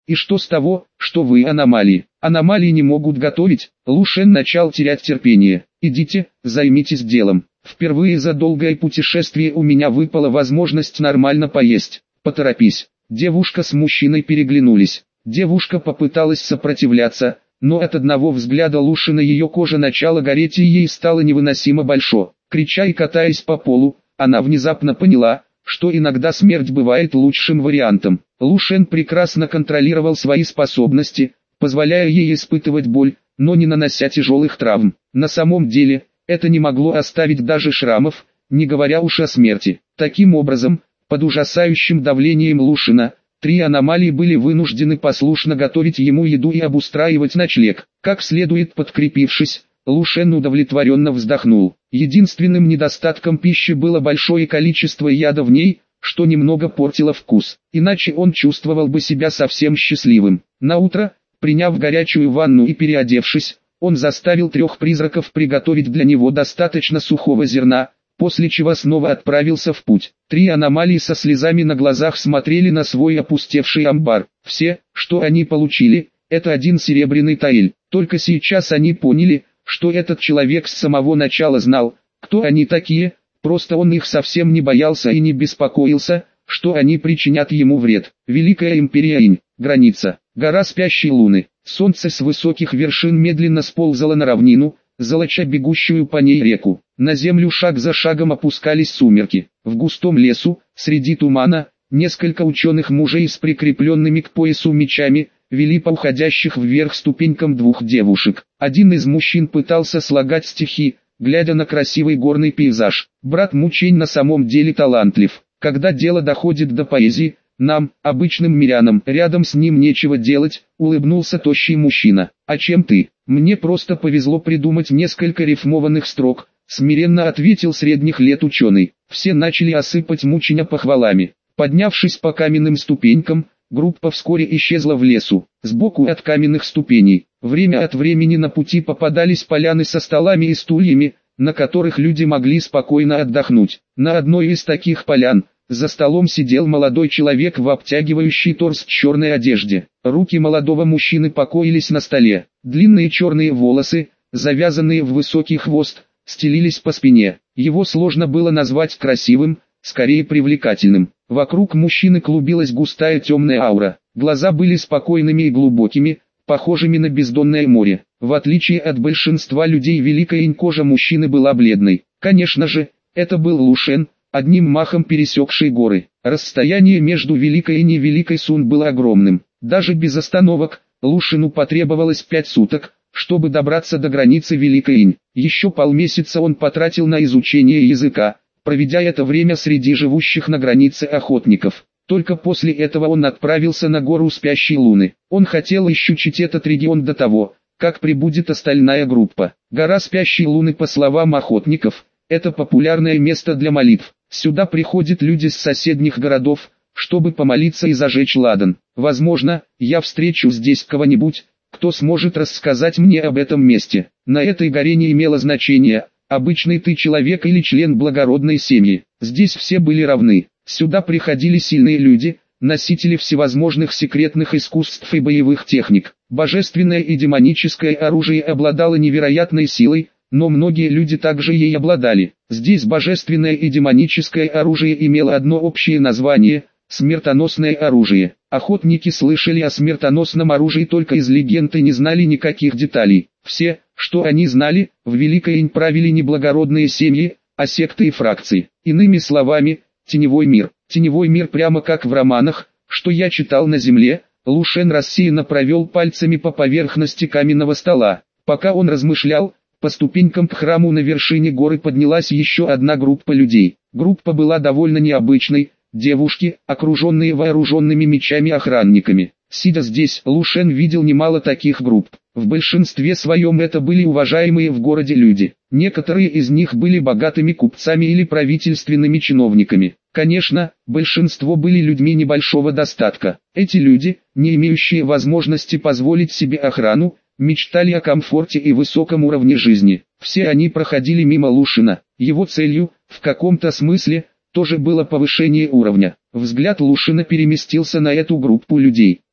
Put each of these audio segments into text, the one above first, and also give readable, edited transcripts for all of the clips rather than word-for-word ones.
И что с того, что вы аномалии? Аномалии не могут готовить. Лу Шен начал терять терпение. Идите, займитесь делом. Впервые за долгое путешествие у меня выпала возможность нормально поесть. Поторопись. Девушка с мужчиной переглянулись. Девушка попыталась сопротивляться, но от одного взгляда Лу Шена ее кожа начала гореть и ей стало невыносимо большо. Крича и катаясь по полу, она внезапно поняла, что иногда смерть бывает лучшим вариантом. Лу Шен прекрасно контролировал свои способности, позволяя ей испытывать боль, но не нанося тяжелых травм. На самом деле, это не могло оставить даже шрамов, не говоря уж о смерти. Таким образом, под ужасающим давлением Лу Шена, 3 аномалии были вынуждены послушно готовить ему еду и обустраивать ночлег. Как следует подкрепившись, Лу Шен удовлетворенно вздохнул. Единственным недостатком пищи было большое количество яда в ней, что немного портило вкус. Иначе он чувствовал бы себя совсем счастливым. Наутро, приняв горячую ванну и переодевшись, он заставил 3 призраков приготовить для него достаточно сухого зерна, после чего снова отправился в путь. 3 аномалии со слезами на глазах смотрели на свой опустевший амбар. Все, что они получили, это 1 серебряный таэль. Только сейчас они поняли, что этот человек с самого начала знал, кто они такие, просто он их совсем не боялся и не беспокоился, что они причинят ему вред. Великая империя Инь, граница, гора спящей луны. Солнце с высоких вершин медленно сползало на равнину, золоча бегущую по ней реку. На землю шаг за шагом опускались сумерки. В густом лесу, среди тумана, несколько ученых мужей с прикрепленными к поясу мечами, вели по уходящих вверх ступенькам 2 девушек. Один из мужчин пытался слагать стихи, глядя на красивый горный пейзаж. Брат Мучень на самом деле талантлив. Когда дело доходит до поэзии, нам, обычным мирянам, рядом с ним нечего делать, улыбнулся тощий мужчина. А чем ты? Мне просто повезло придумать несколько рифмованных строк, смиренно ответил средних лет ученый. Все начали осыпать Мученя похвалами. Поднявшись по каменным ступенькам, группа вскоре исчезла в лесу. Сбоку от каменных ступеней, время от времени на пути попадались поляны со столами и стульями, на которых люди могли спокойно отдохнуть. На одной из таких полян, за столом сидел молодой человек в обтягивающей торс черной одежде. Руки молодого мужчины покоились на столе. Длинные черные волосы, завязанные в высокий хвост, стелились по спине. Его сложно было назвать красивым, скорее привлекательным. Вокруг мужчины клубилась густая темная аура. Глаза были спокойными и глубокими, похожими на бездонное море. В отличие от большинства людей Великая Инь, кожа мужчины была бледной. Конечно же, это был Лу Шен, одним махом пересекший горы. Расстояние между Великой Инь и Великой Сун было огромным. Даже без остановок, Лу Шену потребовалось 5 суток, чтобы добраться до границы Великой Инь. Еще полмесяца он потратил на изучение языка, проведя это время среди живущих на границе охотников. Только после этого он отправился на гору Спящей Луны. Он хотел изучить этот регион до того, как прибудет остальная группа. Гора Спящей Луны, по словам охотников, это популярное место для молитв. Сюда приходят люди с соседних городов, чтобы помолиться и зажечь ладан. Возможно, я встречу здесь кого-нибудь, кто сможет рассказать мне об этом месте. На этой горе не имело значения, обычный ты человек или член благородной семьи. Здесь все были равны. Сюда приходили сильные люди, носители всевозможных секретных искусств и боевых техник. Божественное и демоническое оружие обладало невероятной силой, но многие люди также ей обладали. Здесь божественное и демоническое оружие имело одно общее название – смертоносное оружие. Охотники слышали о смертоносном оружии только из легенд и не знали никаких деталей. Все, что они знали, в Великой Инь правили не благородные семьи, а секты и фракции. Иными словами, теневой мир. Теневой мир, прямо как в романах, что я читал на земле. Лу Шен рассеянно провел пальцами по поверхности каменного стола. Пока он размышлял, по ступенькам к храму на вершине горы поднялась еще одна группа людей. Группа была довольно необычной. Девушки, окруженные вооруженными мечами охранниками. Сидя здесь, Лу Шен видел немало таких групп. В большинстве своем это были уважаемые в городе люди. Некоторые из них были богатыми купцами или правительственными чиновниками. Конечно, большинство были людьми небольшого достатка. Эти люди, не имеющие возможности позволить себе охрану, мечтали о комфорте и высоком уровне жизни. Все они проходили мимо Лу Шена. Его целью, в каком-то смысле, тоже было повышение уровня. Взгляд Лу Шена переместился на эту группу людей.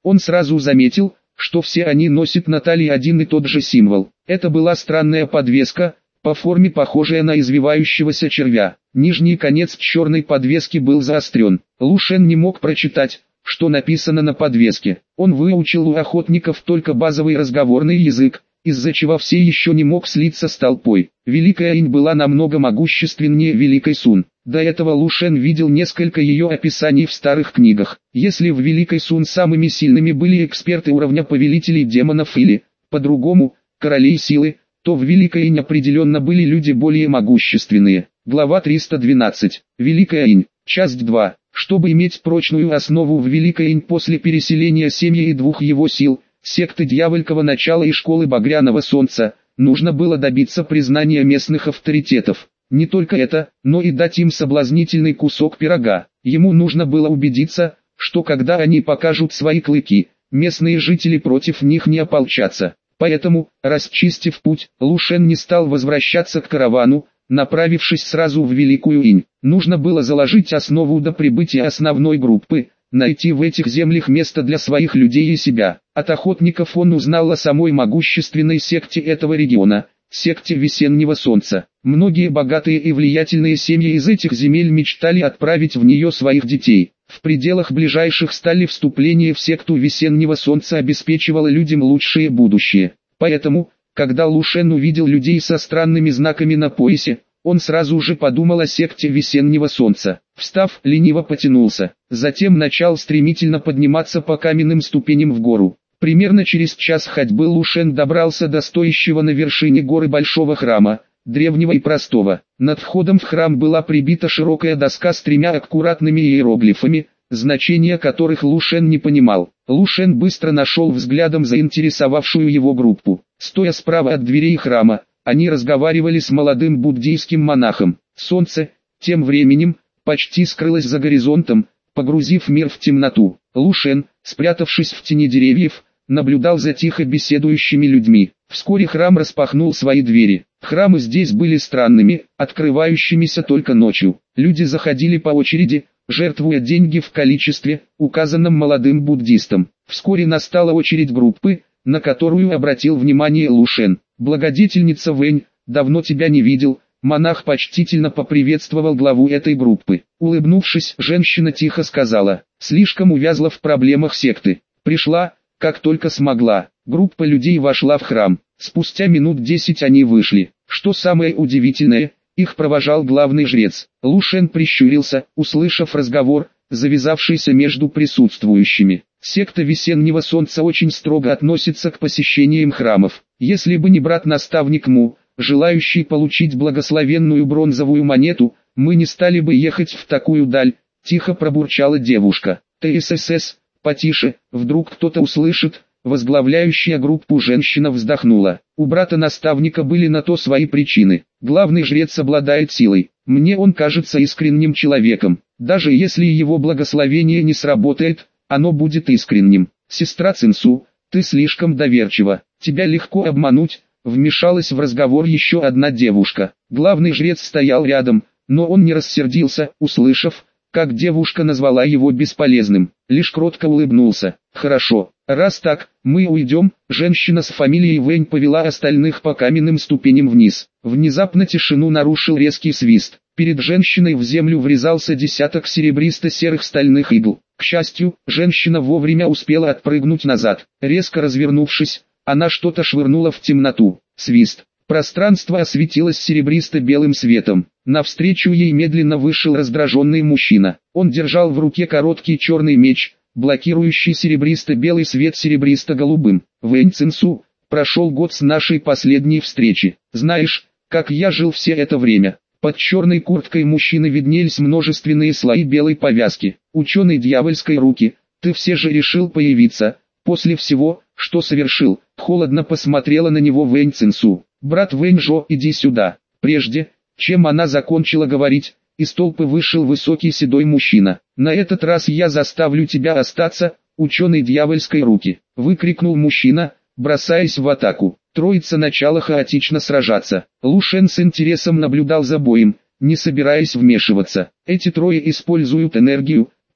Он сразу заметил, что все они носят на талии один и тот же символ. Это была странная подвеска, по форме похожая на извивающегося червя. Нижний конец черной подвески был заострен. Лу Шен не мог прочитать, что написано на подвеске. Он выучил у охотников только базовый разговорный язык, из-за чего все еще не мог слиться с толпой. Великая Инь была намного могущественнее Великой Сун. До этого Лу Шен видел несколько ее описаний в старых книгах. Если в Великой Сун самыми сильными были эксперты уровня повелителей демонов или, по-другому, королей силы, то в Великой Инь определенно были люди более могущественные. Глава 312. Великая Инь. Часть 2. Чтобы иметь прочную основу в Великой Инь после переселения семьи и двух его сил, секты Дьявольского начала и школы Багряного Солнца, нужно было добиться признания местных авторитетов. Не только это, но и дать им соблазнительный кусок пирога. Ему нужно было убедиться, что когда они покажут свои клыки, местные жители против них не ополчатся. Поэтому, расчистив путь, Лу Шен не стал возвращаться к каравану, направившись сразу в Великую Инь. Нужно было заложить основу до прибытия основной группы, найти в этих землях место для своих людей и себя. От охотников он узнал о самой могущественной секте этого региона, секте Весеннего Солнца. Многие богатые и влиятельные семьи из этих земель мечтали отправить в нее своих детей. В пределах ближайших стали вступление в секту Весеннего Солнца обеспечивало людям лучшее будущее. Поэтому, когда Лу Шен увидел людей со странными знаками на поясе, он сразу же подумал о секте Весеннего Солнца. Встав, лениво потянулся. Затем начал стремительно подниматься по каменным ступеням в гору. Примерно через час ходьбы Лу Шен добрался до стоящего на вершине горы большого храма, древнего и простого. Над входом в храм была прибита широкая доска с 3 аккуратными иероглифами, значения которых Лу Шен не понимал. Лу Шен быстро нашел взглядом заинтересовавшую его группу. Стоя справа от дверей храма, они разговаривали с молодым буддийским монахом. Солнце, тем временем, почти скрылось за горизонтом, погрузив мир в темноту. Лу Шен, спрятавшись в тени деревьев, наблюдал за тихо беседующими людьми. Вскоре храм распахнул свои двери. Храмы здесь были странными, открывающимися только ночью. Люди заходили по очереди, жертвуя деньги в количестве, указанном молодым буддистам. Вскоре настала очередь группы, на которую обратил внимание Лу Шен. «Благодетельница Вэнь, давно тебя не видел». Монах почтительно поприветствовал главу этой группы. Улыбнувшись, женщина тихо сказала: «Слишком увязла в проблемах секты. Пришла, как только смогла». Группа людей вошла в храм. Спустя минут 10 они вышли. Что самое удивительное, их провожал главный жрец. Лу Шен прищурился, услышав разговор, завязавшийся между присутствующими. Секта Весеннего Солнца очень строго относится к посещениям храмов. Если бы не брат-наставник Му, желающий получить благословенную бронзовую монету, мы не стали бы ехать в такую даль, тихо пробурчала девушка. ТСС, потише, вдруг кто-то услышит. Возглавляющая группу женщина вздохнула. У брата-наставника были на то свои причины. Главный жрец обладает силой. Мне он кажется искренним человеком. Даже если его благословение не сработает, оно будет искренним. Сестра Цинсу, ты слишком доверчива. Тебя легко обмануть. Вмешалась в разговор еще одна девушка. Главный жрец стоял рядом, но он не рассердился, услышав, как девушка назвала его бесполезным. Лишь кротко улыбнулся. «Хорошо, раз так, мы уйдем». Женщина с фамилией Вэнь повела остальных по каменным ступеням вниз. Внезапно тишину нарушил резкий свист. Перед женщиной в землю врезался десяток серебристо-серых стальных игл. К счастью, женщина вовремя успела отпрыгнуть назад. Резко развернувшись, она что-то швырнула в темноту. Свист. Пространство осветилось серебристо-белым светом. Навстречу ей медленно вышел раздраженный мужчина. Он держал в руке короткий черный меч, блокирующий серебристо-белый свет серебристо-голубым. «Вэнь Цинсу, прошел год с нашей последней встречи. Знаешь, как я жил все это время?» Под черной курткой мужчины виднелись множественные слои белой повязки. «Ученый дьявольской руки, ты все же решил появиться, после всего, что совершил?» Холодно посмотрела на него Вэнь Цинсу. «Брат Вэнь Жо, иди сюда». Прежде, чем она закончила говорить, из толпы вышел высокий седой мужчина. «На этот раз я заставлю тебя остаться, ученый дьявольской руки», — выкрикнул мужчина, бросаясь в атаку. Троица начала хаотично сражаться. Лу Шен с интересом наблюдал за боем, не собираясь вмешиваться. Эти трое используют энергию,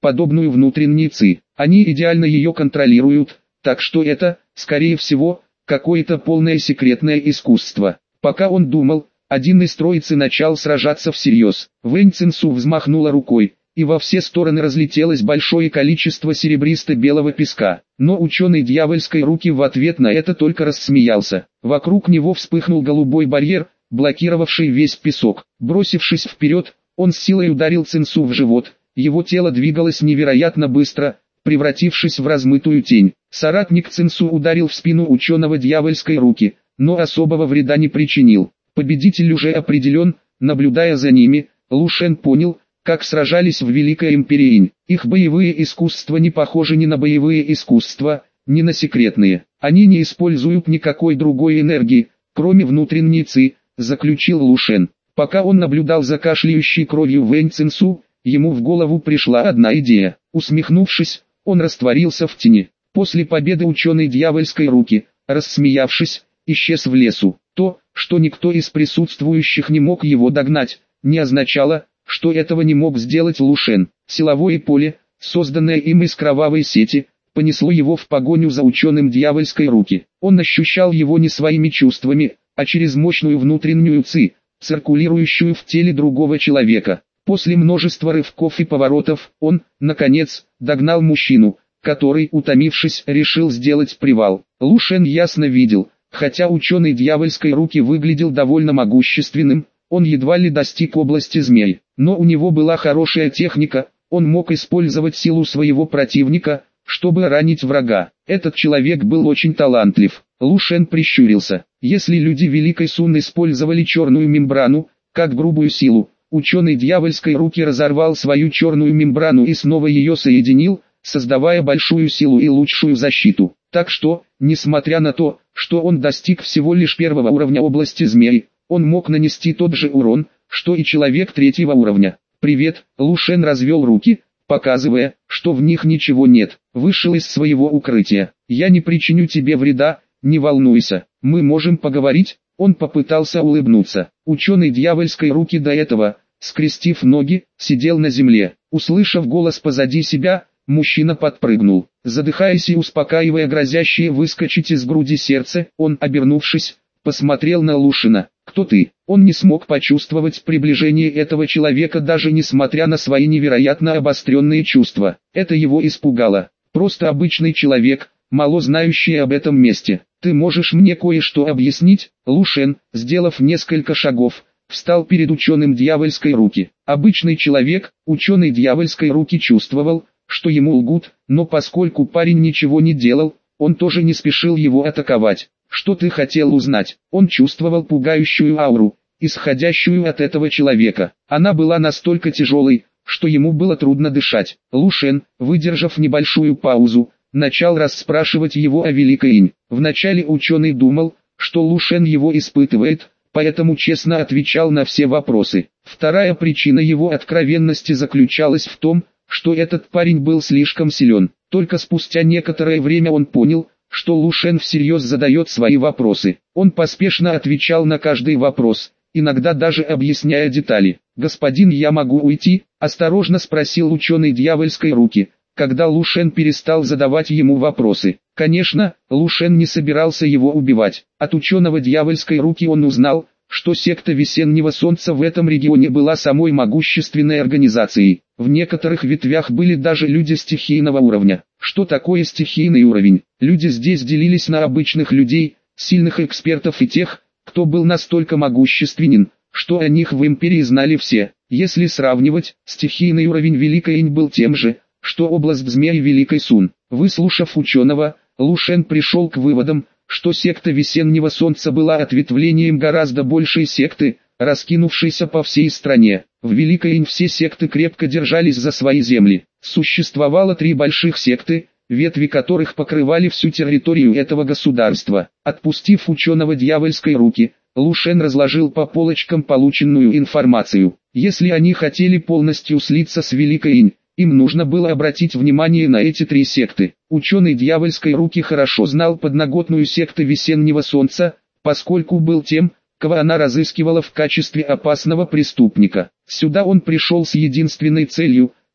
подобную внутренней ци. Они идеально ее контролируют, так что это, скорее всего, какое-то полное секретное искусство. Пока он думал, один из троицы начал сражаться всерьез. Вэнь Цинсу взмахнула рукой, и во все стороны разлетелось большое количество серебристо-белого песка. Но ученый дьявольской руки в ответ на это только рассмеялся. Вокруг него вспыхнул голубой барьер, блокировавший весь песок. Бросившись вперед, он с силой ударил Цинсу в живот. Его тело двигалось невероятно быстро, превратившись в размытую тень. Соратник Цинсу ударил в спину ученого дьявольской руки, но особого вреда не причинил. Победитель уже определен. Наблюдая за ними, Лу Шен понял, как сражались в Великой Империи Инь. Их боевые искусства не похожи ни на боевые искусства, ни на секретные. Они не используют никакой другой энергии, кроме внутренней ци, заключил Лу Шен. Пока он наблюдал за кашляющей кровью Вэнь Цинсу, ему в голову пришла одна идея. Усмехнувшись, он растворился в тени. После победы ученой дьявольской руки, рассмеявшись, исчез в лесу. То, что никто из присутствующих не мог его догнать, не означало, что этого не мог сделать Лу Шен. Силовое поле, созданное им из кровавой сети, понесло его в погоню за ученым дьявольской руки. Он ощущал его не своими чувствами, а через мощную внутреннюю ци, циркулирующую в теле другого человека. После множества рывков и поворотов, он, наконец, догнал мужчину, который, утомившись, решил сделать привал. Лу Шен ясно видел, хотя ученый дьявольской руки выглядел довольно могущественным, он едва ли достиг области змей. Но у него была хорошая техника, он мог использовать силу своего противника, чтобы ранить врага. Этот человек был очень талантлив. Лу Шен прищурился. Если люди Великой Сун использовали черную мембрану, как грубую силу, ученый дьявольской руки разорвал свою черную мембрану и снова ее соединил, создавая большую силу и лучшую защиту. Так что, несмотря на то, что он достиг всего лишь первого уровня области змей, он мог нанести тот же урон, что и человек третьего уровня. «Привет», Лу Шен развел руки, показывая, что в них ничего нет. Вышел из своего укрытия. «Я не причиню тебе вреда, не волнуйся, мы можем поговорить». Он попытался улыбнуться. Ученый дьявольской руки до этого, скрестив ноги, сидел на земле. Услышав голос позади себя, мужчина подпрыгнул. Задыхаясь и успокаивая грозящее выскочить из груди сердце, он, обернувшись, посмотрел на Лу Шена. «Кто ты?» Он не смог почувствовать приближение этого человека даже несмотря на свои невероятно обостренные чувства. Это его испугало. Просто обычный человек, мало знающий об этом месте. «Ты можешь мне кое-что объяснить?» Лу Шен, сделав несколько шагов, встал перед ученым дьявольской руки. Обычный человек, ученый дьявольской руки чувствовал, что ему лгут, но поскольку парень ничего не делал, он тоже не спешил его атаковать. «Что ты хотел узнать?» Он чувствовал пугающую ауру, исходящую от этого человека. Она была настолько тяжелой, что ему было трудно дышать. Лу Шен, выдержав небольшую паузу, начал расспрашивать его о Великой Инь. Вначале ученый думал, что Лу Шен его испытывает, поэтому честно отвечал на все вопросы. Вторая причина его откровенности заключалась в том, что этот парень был слишком силен. Только спустя некоторое время он понял, что Лу Шен всерьез задает свои вопросы. Он поспешно отвечал на каждый вопрос, иногда даже объясняя детали. «Господин, я могу уйти?» – осторожно спросил ученый дьявольской руки, когда Лу Шен перестал задавать ему вопросы. Конечно, Лу Шен не собирался его убивать. От ученого дьявольской руки он узнал, что секта Весеннего Солнца в этом регионе была самой могущественной организацией. В некоторых ветвях были даже люди стихийного уровня. Что такое стихийный уровень? Люди здесь делились на обычных людей, сильных экспертов и тех, кто был настолько могущественен, что о них в империи знали все. Если сравнивать, стихийный уровень Великой Инь был тем же, что область змей Великой Сун. Выслушав ученого, Лу Шен пришел к выводам, что секта Весеннего Солнца была ответвлением гораздо большей секты, раскинувшейся по всей стране. В Великой Инь все секты крепко держались за свои земли. Существовало 3 больших секты, ветви которых покрывали всю территорию этого государства. Отпустив ученого дьявольской руки, Лу Шен разложил по полочкам полученную информацию. Если они хотели полностью слиться с Великой Инь, им нужно было обратить внимание на эти 3 секты. Ученый дьявольской руки хорошо знал подноготную секту Весеннего Солнца, поскольку был тем, кого она разыскивала в качестве опасного преступника. Сюда он пришел с единственной целью –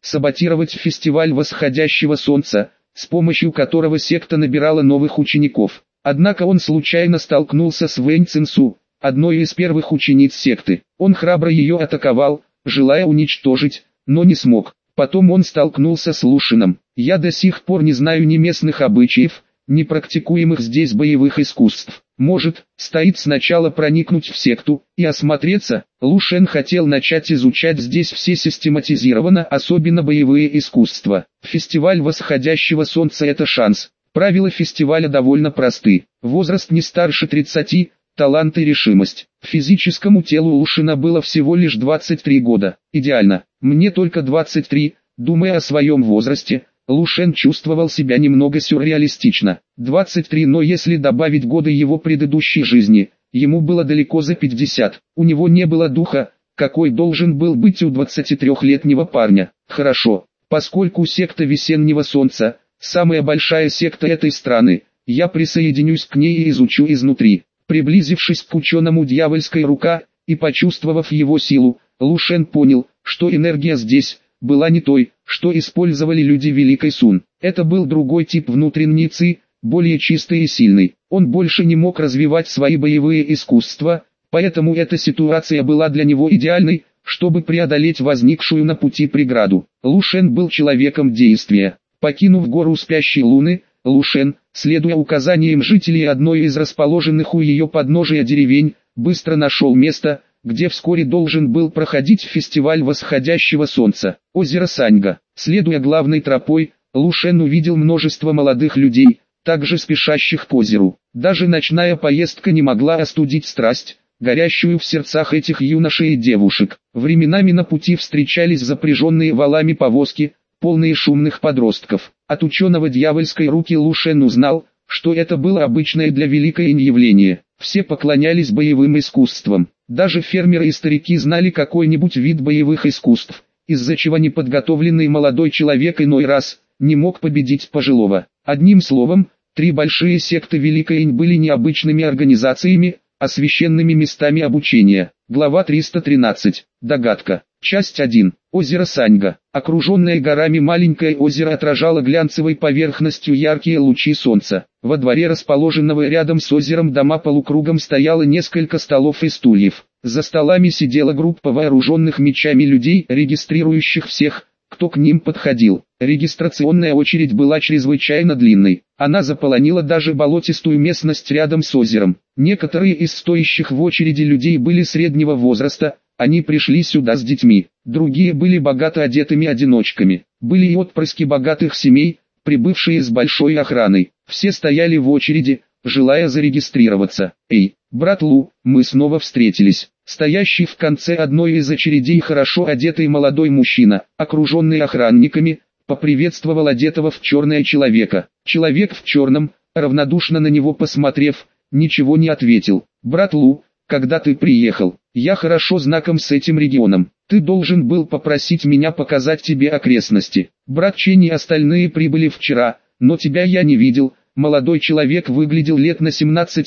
саботировать фестиваль восходящего солнца, с помощью которого секта набирала новых учеников. Однако он случайно столкнулся с Вэнь Цинсу, одной из первых учениц секты. Он храбро ее атаковал, желая уничтожить, но не смог. Потом он столкнулся с Лушином. Я до сих пор не знаю ни местных обычаев, ни практикуемых здесь боевых искусств. Может, стоит сначала проникнуть в секту и осмотреться. Лушен хотел начать изучать здесь все систематизированно, особенно боевые искусства. Фестиваль восходящего солнца – это шанс. Правила фестиваля довольно просты. Возраст не старше 30, талант и решимость. Физическому телу Лушина было всего лишь 23 года. Идеально. Мне только 23, думая о своем возрасте. Лушен чувствовал себя немного сюрреалистично. 23, но если добавить годы его предыдущей жизни, ему было далеко за 50. У него не было духа, какой должен был быть у 23-летнего парня. Хорошо, поскольку секта весеннего солнца – самая большая секта этой страны, я присоединюсь к ней и изучу изнутри. Приблизившись к ученому дьявольской рука и почувствовав его силу, Лушен понял, что энергия здесь была не той, что использовали люди Великой Сун. Это был другой тип внутренней ци, более чистый и сильный. Он больше не мог развивать свои боевые искусства, поэтому эта ситуация была для него идеальной, чтобы преодолеть возникшую на пути преграду. Лушен был человеком действия. Покинув гору спящей луны, Лушен, следуя указаниям жителей одной из расположенных у ее подножия деревень, быстро нашел место, где вскоре должен был проходить фестиваль восходящего солнца. Озеро Саньга. Следуя главной тропой, Лушен увидел множество молодых людей, также спешащих к озеру. Даже ночная поездка не могла остудить страсть, горящую в сердцах этих юношей и девушек. Временами на пути встречались запряженные валами повозки, полные шумных подростков. От ученого дьявольской руки Лушен узнал, что это было обычное для Великой Инь явление. Все поклонялись боевым искусствам. Даже фермеры и старики знали какой-нибудь вид боевых искусств, из-за чего неподготовленный молодой человек иной раз не мог победить пожилого. Одним словом, три большие секты Великой Инь были необычными организациями, а священными местами обучения. Глава 313. Догадка. Часть 1. Озеро Саньга. Окруженное горами маленькое озеро отражало глянцевой поверхностью яркие лучи солнца. Во дворе расположенного рядом с озером дома полукругом стояло несколько столов и стульев. За столами сидела группа вооруженных мечами людей, регистрирующих всех, кто к ним подходил. Регистрационная очередь была чрезвычайно длинной. Она заполонила даже болотистую местность рядом с озером. Некоторые из стоящих в очереди людей были среднего возраста, они пришли сюда с детьми. Другие были богато одетыми одиночками. Были и отпрыски богатых семей, прибывшие с большой охраной. Все стояли в очереди, желая зарегистрироваться. «Эй, брат Лу, мы снова встретились». Стоящий в конце одной из очередей хорошо одетый молодой мужчина, окруженный охранниками, поприветствовал одетого в черное человека. Человек в черном, равнодушно на него посмотрев, ничего не ответил. «Брат Лу, когда ты приехал, я хорошо знаком с этим регионом. Ты должен был попросить меня показать тебе окрестности. Брат Чен и остальные прибыли вчера, но тебя я не видел». Молодой человек выглядел лет на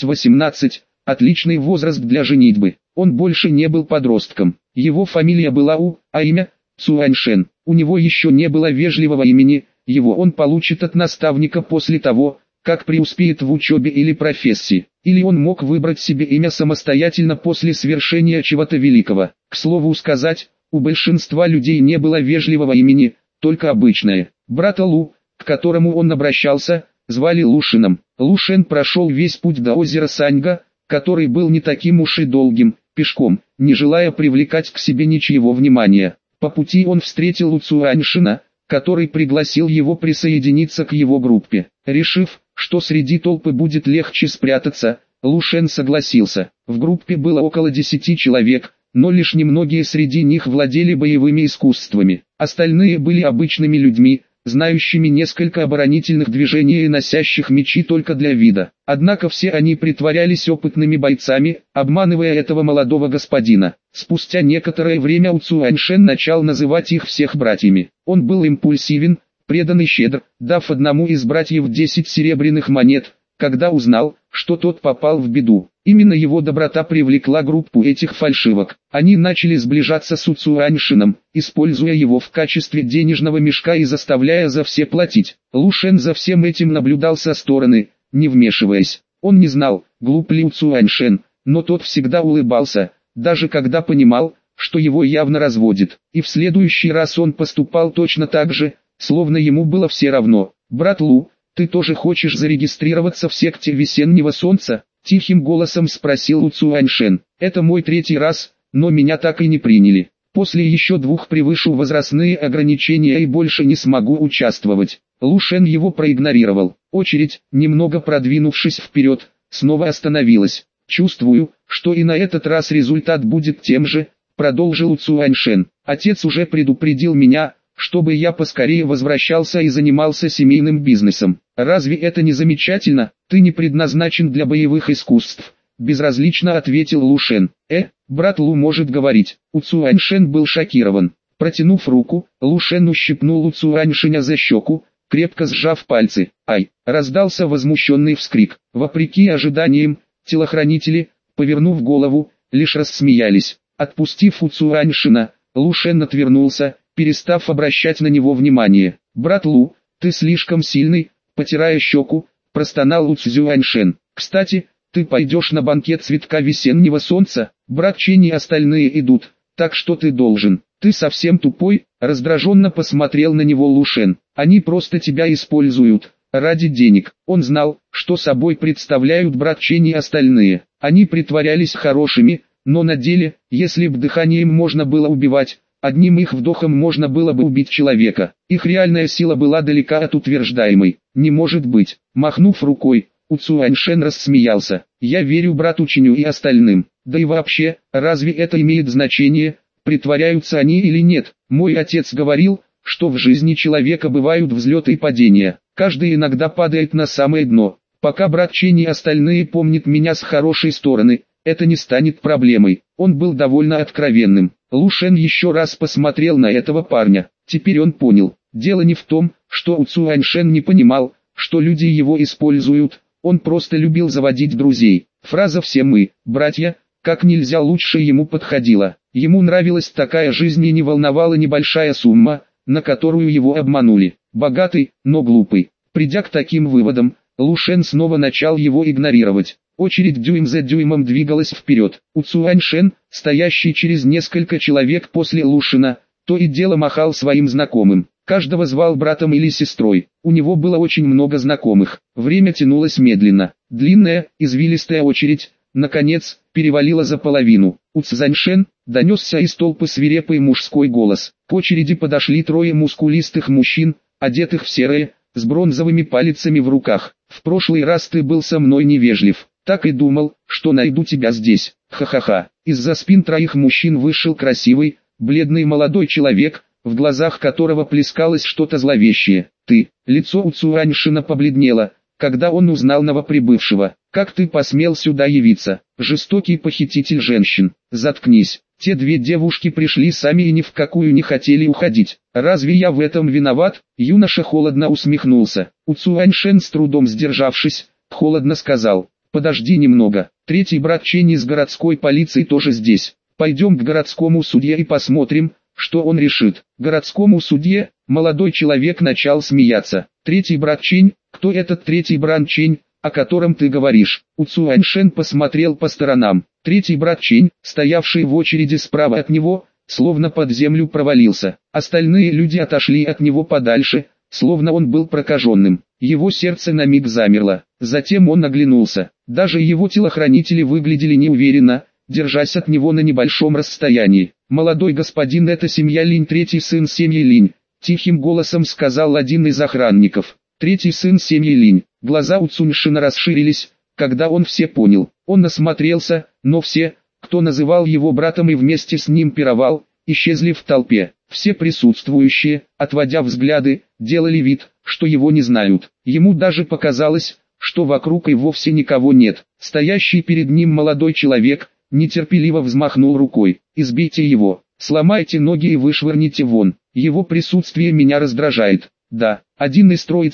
17-18, отличный возраст для женитьбы. Он больше не был подростком. Его фамилия была У, а имя – Цуаньшен. У него еще не было вежливого имени, его он получит от наставника после того, как преуспеет в учебе или профессии. Или он мог выбрать себе имя самостоятельно после свершения чего-то великого. К слову сказать, у большинства людей не было вежливого имени, только обычное. Брата Лу, к которому он обращался, звали Лушином. Лушен прошел весь путь до озера Саньга, который был не таким уж и долгим, пешком, не желая привлекать к себе ничьего внимания. По пути он встретил Цуаньшина, который пригласил его присоединиться к его группе. Решив, что среди толпы будет легче спрятаться, Лушен согласился. В группе было около 10 человек, но лишь немногие среди них владели боевыми искусствами. Остальные были обычными людьми, знающими несколько оборонительных движений и носящих мечи только для вида. Однако все они притворялись опытными бойцами, обманывая этого молодого господина. Спустя некоторое время Цуаньшен начал называть их всех братьями. Он был импульсивен, предан и щедр, дав одному из братьев 10 серебряных монет, когда узнал, что тот попал в беду. Именно его доброта привлекла группу этих фальшивок. Они начали сближаться с Уцюаньшином, используя его в качестве денежного мешка и заставляя за все платить. Лу Шен за всем этим наблюдал со стороны, не вмешиваясь. Он не знал, глуп ли Уцюаньшин, но тот всегда улыбался, даже когда понимал, что его явно разводит. И в следующий раз он поступал точно так же, словно ему было все равно. «Брат Лу, ты тоже хочешь зарегистрироваться в секте Весеннего Солнца?» — тихим голосом спросил Уцюаньшин. «Это мой 3-й раз, но меня так и не приняли. После еще 2 превышу возрастные ограничения и больше не смогу участвовать». Лу Шен его проигнорировал. Очередь, немного продвинувшись вперед, снова остановилась. «Чувствую, что и на этот раз результат будет тем же», — продолжил Уцюаньшин. «Отец уже предупредил меня, чтобы я поскорее возвращался и занимался семейным бизнесом. Разве это не замечательно? Ты не предназначен для боевых искусств», — безразлично ответил Лу Шен. Брат Лу может говорить». Уцюаньшин был шокирован. Протянув руку, Лу Шен ущипнул Уцюаньшиня за щеку, крепко сжав пальцы. «Ай!» — раздался возмущенный вскрик. Вопреки ожиданиям, телохранители, повернув голову, лишь рассмеялись. Отпустив Уцюаньшина, Лу Шен отвернулся, перестав обращать на него внимание. «Брат Лу, ты слишком сильный», — потирая щеку, простонал Уцюаньшин. «Кстати, ты пойдешь на банкет цветка Весеннего Солнца? Брат Чень и остальные идут, так что ты должен». «Ты совсем тупой?» — раздраженно посмотрел на него Лу Шен. «Они просто тебя используют, ради денег». Он знал, что собой представляют брат Чень и остальные. Они притворялись хорошими, но на деле, если б дыханием можно было убивать, одним их вдохом можно было бы убить человека. Их реальная сила была далека от утверждаемой. «Не может быть». Махнув рукой, Уцюаньшин рассмеялся. «Я верю брату Ченю и остальным. Да и вообще, разве это имеет значение, притворяются они или нет? Мой отец говорил, что в жизни человека бывают взлеты и падения. Каждый иногда падает на самое дно. Пока брат Чень и остальные помнят меня с хорошей стороны, это не станет проблемой». Он был довольно откровенным. Лу Шен еще раз посмотрел на этого парня. Теперь он понял. Дело не в том, что Уцюаньшин не понимал, что люди его используют. Он просто любил заводить друзей. Фраза «все мы, братья», как нельзя лучше ему подходила. Ему нравилась такая жизнь и не волновала небольшая сумма, на которую его обманули. Богатый, но глупый. Придя к таким выводам, Лу Шен снова начал его игнорировать. Очередь дюйм за дюймом двигалась вперед. Уцюаньшин, стоящий через несколько человек после Лу Шена, то и дело махал своим знакомым. Каждого звал братом или сестрой. У него было очень много знакомых. Время тянулось медленно. Длинная, извилистая очередь, наконец, перевалила за половину. «Уцзаньшен», — донесся из толпы свирепый мужской голос. К очереди подошли 3 мускулистых мужчин, одетых в серое, с бронзовыми палицами в руках. «В прошлый раз ты был со мной невежлив. Так и думал, что найду тебя здесь. Ха-ха-ха». Из-за спин 3 мужчин вышел красивый, бледный молодой человек, в глазах которого плескалось что-то зловещее. «Ты». Лицо Уцюаньшина побледнело, когда он узнал новоприбывшего. «Как ты посмел сюда явиться? Жестокий похититель женщин. Заткнись. Те 2 девушки пришли сами и ни в какую не хотели уходить. Разве я в этом виноват?» Юноша холодно усмехнулся. Уцюаньшин, с трудом сдержавшись, холодно сказал: «Подожди немного. 3-й брат Чень из городской полиции тоже здесь. Пойдем к городскому судье и посмотрим, что он решит». «Городскому судье?» Молодой человек начал смеяться. «3-й брат Чень? Кто этот 3-й брат Чень, о котором ты говоришь?» Уцюаньшин посмотрел по сторонам. 3-й брат Чень, стоявший в очереди справа от него, словно под землю провалился. Остальные люди отошли от него подальше, словно он был прокаженным. Его сердце на миг замерло. Затем он оглянулся. Даже его телохранители выглядели неуверенно, держась от него на небольшом расстоянии. «Молодой господин, это семья Линь, 3-й сын семьи Линь», — тихим голосом сказал один из охранников. 3-й сын семьи Линь. Глаза Уцюаньшина расширились, когда он все понял. Он осмотрелся, но все, кто называл его братом и вместе с ним пировал, исчезли в толпе. Все присутствующие, отводя взгляды, делали вид, что его не знают. Ему даже показалось, что вокруг и вовсе никого нет. Стоящий перед ним молодой человек нетерпеливо взмахнул рукой. «Избейте его, сломайте ноги и вышвырните вон. Его присутствие меня раздражает». «Да, один из троицы»,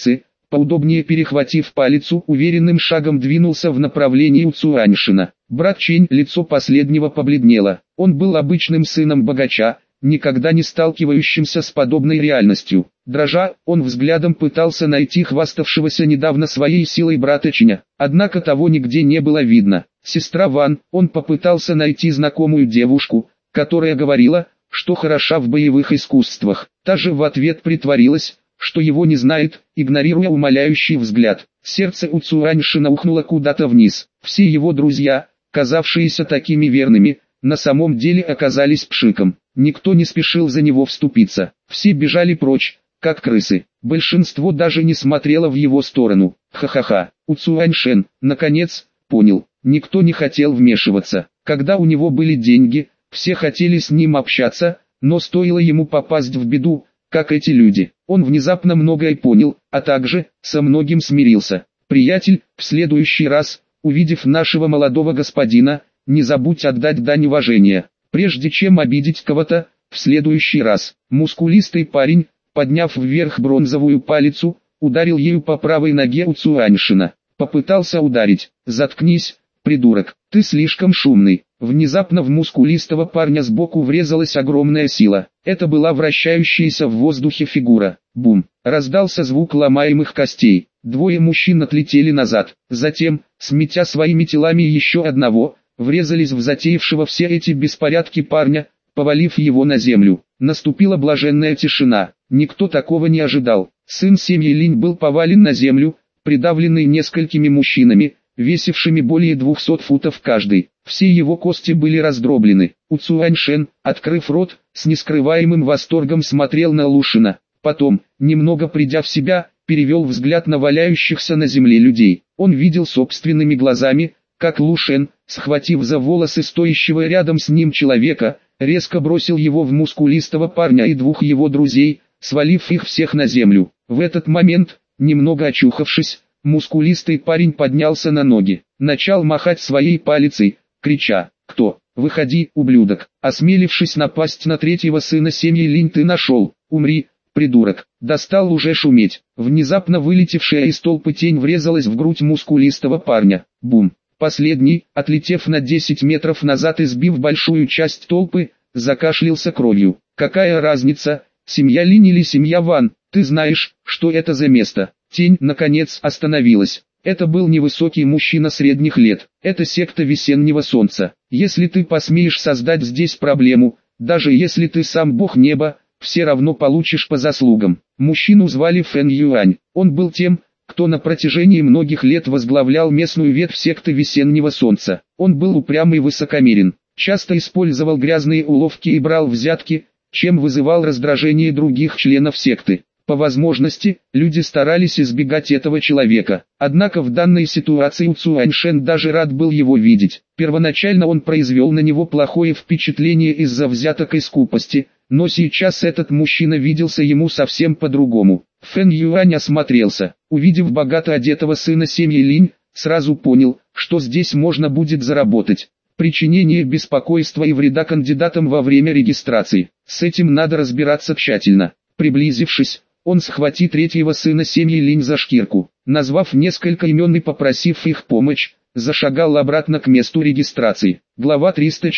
поудобнее перехватив палицу, уверенным шагом двинулся в направлении Уцуаньшина. Брат Чень, лицо последнего побледнело. Он был обычным сыном богача, никогда не сталкивающимся с подобной реальностью. Дрожа, он взглядом пытался найти хваставшегося недавно своей силой брата Чиня, однако того нигде не было видно. Сестра Ван, он попытался найти знакомую девушку, которая говорила, что хороша в боевых искусствах. Та же в ответ притворилась, что его не знает, игнорируя умоляющий взгляд. Сердце Уцуаньшина ухнуло куда-то вниз. Все его друзья, казавшиеся такими верными, на самом деле оказались пшиком. Никто не спешил за него вступиться. Все бежали прочь, как крысы. Большинство даже не смотрело в его сторону. Ха-ха-ха. Уцуаньшин, наконец, понял. Никто не хотел вмешиваться. Когда у него были деньги, все хотели с ним общаться, но стоило ему попасть в беду, как эти люди. Он внезапно многое понял, а также со многим смирился. «Приятель, в следующий раз, увидев нашего молодого господина, не забудь отдать дань уважения, прежде чем обидеть кого-то, в следующий раз». Мускулистый парень, подняв вверх бронзовую палицу, ударил ею по правой ноге Уцуаньшина. Попытался ударить. «Заткнись, придурок, ты слишком шумный». Внезапно в мускулистого парня сбоку врезалась огромная сила. Это была вращающаяся в воздухе фигура. Бум! Раздался звук ломаемых костей. Двое мужчин отлетели назад. Затем, сметя своими телами еще одного, врезались в затеявшего все эти беспорядки парня, повалив его на землю. Наступила блаженная тишина. Никто такого не ожидал. Сын семьи Линь был повален на землю, придавленный несколькими мужчинами, весившими более 200 футов каждый. Все его кости были раздроблены. Уцуаньшин, открыв рот, с нескрываемым восторгом смотрел на Лушина. Потом, немного придя в себя, перевел взгляд на валяющихся на земле людей. Он видел собственными глазами, как Лушин, схватив за волосы стоящего рядом с ним человека, резко бросил его в мускулистого парня и двух его друзей, свалив их всех на землю. В этот момент, немного очухавшись, мускулистый парень поднялся на ноги, начал махать своей палицей, крича: «Кто? Выходи, ублюдок! Осмелившись напасть на третьего сына семьи Линь, ты нашел, умри, придурок!» Достал уже шуметь. Внезапно вылетевшая из толпы тень врезалась в грудь мускулистого парня. Бум! Последний, отлетев на 10 метров назад и сбив большую часть толпы, закашлялся кровью. «Какая разница, семья Линь или семья Ван? Ты знаешь, что это за место?» Тень, наконец, остановилась. Это был невысокий мужчина средних лет. Это секта весеннего солнца. «Если ты посмеешь создать здесь проблему, даже если ты сам бог неба, все равно получишь по заслугам». Мужчину звали Фэн Юань. Он был тем, кто на протяжении многих лет возглавлял местную ветвь секты весеннего солнца. Он был упрям и высокомерен, часто использовал грязные уловки и брал взятки, чем вызывал раздражение других членов секты. По возможности, люди старались избегать этого человека. Однако в данной ситуации Уцуаньшин даже рад был его видеть. Первоначально он произвел на него плохое впечатление из-за взяток и скупости, но сейчас этот мужчина виделся ему совсем по-другому. Фэн Юань осмотрелся. Увидев богато одетого сына семьи Линь, сразу понял, что здесь можно будет заработать. Причинение беспокойства и вреда кандидатам во время регистрации. С этим надо разбираться тщательно. Приблизившись, он схватил третьего сына семьи Линь за шкирку. Назвав несколько имен и попросив их помощь, зашагал обратно к месту регистрации. Глава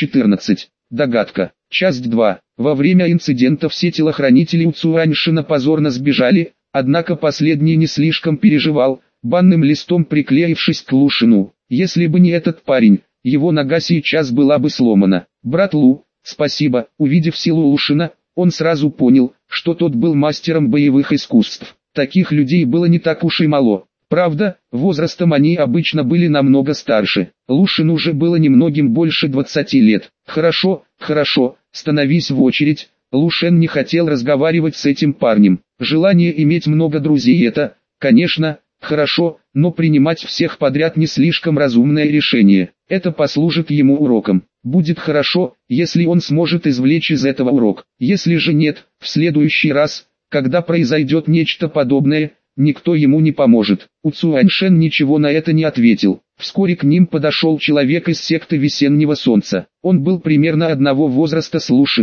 314. Догадка. Часть 2. Во время инцидента все телохранители Уцуаньшина позорно сбежали, однако последний не слишком переживал, банным листом приклеившись к Лушину. Если бы не этот парень, его нога сейчас была бы сломана. «Брат Лу, спасибо». Увидев силу Лушина, он сразу понял, что тот был мастером боевых искусств. Таких людей было не так уж и мало. Правда, возрастом они обычно были намного старше. Лушину уже было немногим больше 20 лет. «Хорошо, хорошо, становись в очередь». Лушен не хотел разговаривать с этим парнем. Желание иметь много друзей — это, конечно, хорошо, но принимать всех подряд не слишком разумное решение. Это послужит ему уроком. Будет хорошо, если он сможет извлечь из этого урок. Если же нет, в следующий раз, когда произойдет нечто подобное, никто ему не поможет. Уцуаньшин ничего на это не ответил. Вскоре к ним подошел человек из секты весеннего солнца. Он был примерно одного возраста с Лушином.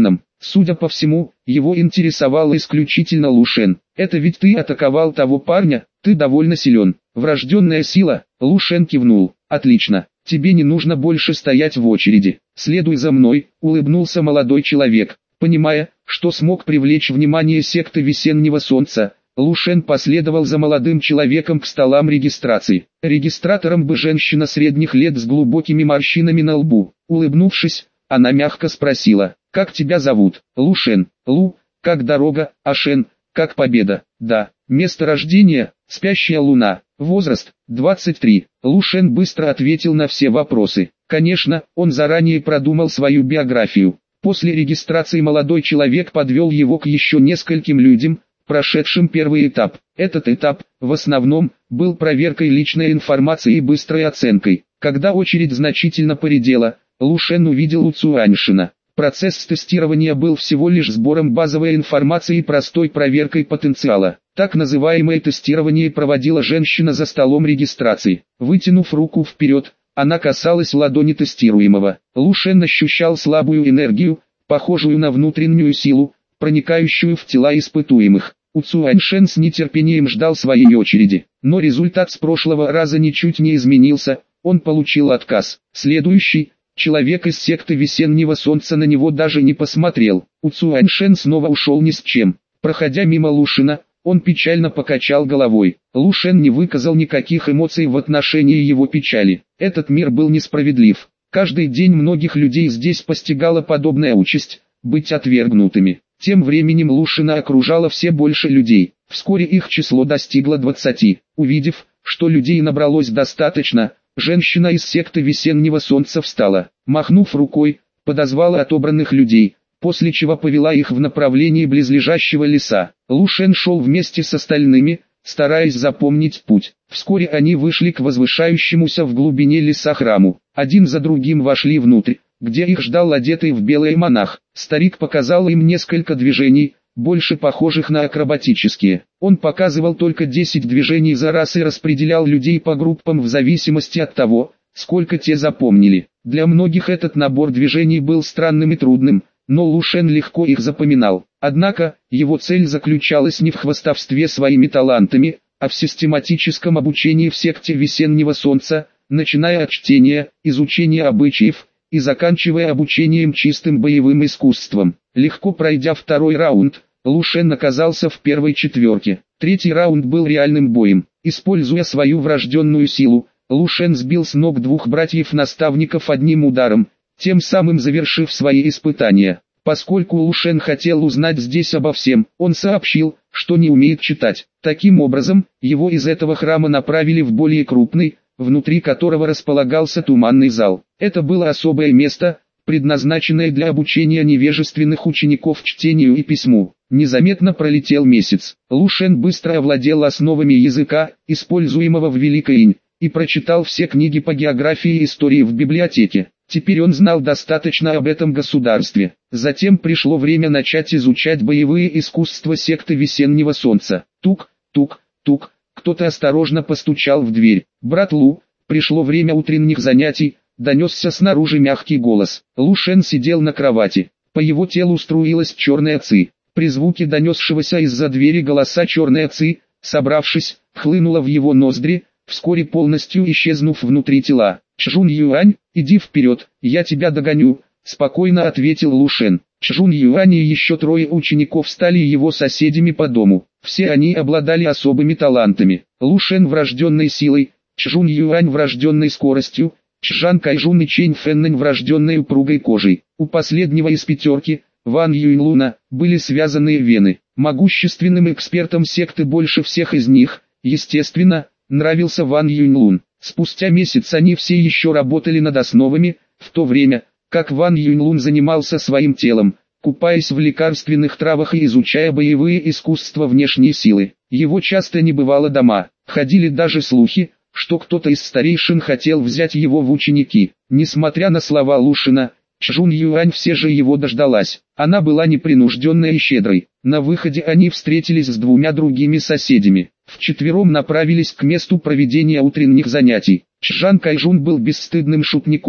Судя по всему, его интересовал исключительно Лу Шен. «Это ведь ты атаковал того парня, ты довольно силен». «Врожденная сила», Лу Шен кивнул. «Отлично, тебе не нужно больше стоять в очереди. Следуй за мной», улыбнулся молодой человек. Понимая, что смог привлечь внимание секты Весеннего Солнца, Лу Шен последовал за молодым человеком к столам регистрации. Регистратором был женщина средних лет с глубокими морщинами на лбу. Улыбнувшись, она мягко спросила: «Как тебя зовут?» «Лу Шен». «Лу, как дорога, а Шен, как победа». «Да». «Место рождения?» «Спящая луна». «Возраст?» 23. Лу Шен быстро ответил на все вопросы. Конечно, он заранее продумал свою биографию. После регистрации молодой человек подвел его к еще нескольким людям, прошедшим первый этап. Этот этап, в основном, был проверкой личной информации и быстрой оценкой. Когда очередь значительно поредела, Лу Шен увидел У Цюаньшина. Процесс тестирования был всего лишь сбором базовой информации и простой проверкой потенциала. Так называемое тестирование проводила женщина за столом регистрации. Вытянув руку вперед, она касалась ладони тестируемого. Лу Шен ощущал слабую энергию, похожую на внутреннюю силу, проникающую в тела испытуемых. У Цюаньшен с нетерпением ждал своей очереди. Но результат с прошлого раза ничуть не изменился, он получил отказ. Следующий. Человек из секты Весеннего Солнца на него даже не посмотрел. У Цюаньшен снова ушел ни с чем. Проходя мимо Лу Шена, он печально покачал головой. Лу Шен не выказал никаких эмоций в отношении его печали. Этот мир был несправедлив. Каждый день многих людей здесь постигала подобная участь – быть отвергнутыми. Тем временем Лу Шена окружало все больше людей. Вскоре их число достигло 20. Увидев, что людей набралось достаточно, женщина из секты Весеннего Солнца встала. Махнув рукой, подозвала отобранных людей, после чего повела их в направлении близлежащего леса. Лу Шен шел вместе с остальными, стараясь запомнить путь. Вскоре они вышли к возвышающемуся в глубине леса храму. Один за другим вошли внутрь, где их ждал одетый в белое монах. Старик показал им несколько движений, больше похожих на акробатические. Он показывал только 10 движений за раз и распределял людей по группам в зависимости от того, сколько те запомнили. Для многих этот набор движений был странным и трудным, но Лу Шен легко их запоминал. Однако, его цель заключалась не в хвастовстве своими талантами, а в систематическом обучении в секте Весеннего Солнца, начиная от чтения, изучения обычаев, и заканчивая обучением чистым боевым искусством. Легко пройдя второй раунд, Лу Шен оказался в первой четверке. Третий раунд был реальным боем. Используя свою врожденную силу, Лу Шен сбил с ног двух братьев-наставников одним ударом, тем самым завершив свои испытания. Поскольку Лу Шен хотел узнать здесь обо всем, он сообщил, что не умеет читать. Таким образом, его из этого храма направили в более крупный, внутри которого располагался туманный зал. Это было особое место, предназначенное для обучения невежественных учеников чтению и письму. Незаметно пролетел месяц. Лу Шен быстро овладел основами языка, используемого в Великой Инь, и прочитал все книги по географии и истории в библиотеке. Теперь он знал достаточно об этом государстве. Затем пришло время начать изучать боевые искусства секты Весеннего Солнца. Тук, тук, тук. Кто-то осторожно постучал в дверь. «Брат Лу, пришло время утренних занятий», донесся снаружи мягкий голос. Лу Шен сидел на кровати. По его телу струилась черная ци. При звуке донесшегося из-за двери голоса черная ци, собравшись, хлынула в его ноздри, вскоре полностью исчезнув внутри тела. «Чжун Юань, иди вперед, я тебя догоню», спокойно ответил Лу Шен. Чжун Юань и еще трое учеников стали его соседями по дому. Все они обладали особыми талантами. Лу Шен врожденной силой, Чжун Юань врожденной скоростью, Чжан Кайжун и Чэнь Фэннэнь врожденной упругой кожей. У последнего из пятерки, Ван Юньлуна, были связанные вены. Могущественным экспертам секты больше всех из них, естественно, нравился Ван Юньлун. Спустя месяц они все еще работали над основами, в то время, как Ван Юньлун занимался своим телом, купаясь в лекарственных травах и изучая боевые искусства внешней силы. Его часто не бывало дома. Ходили даже слухи, что кто-то из старейшин хотел взять его в ученики. Несмотря на слова Лу Шена, Чжун Юань все же его дождалась. Она была непринужденной и щедрой. На выходе они встретились с двумя другими соседями. Вчетвером направились к месту проведения утренних занятий. Чжан Кайжун был бесстыдным шутником,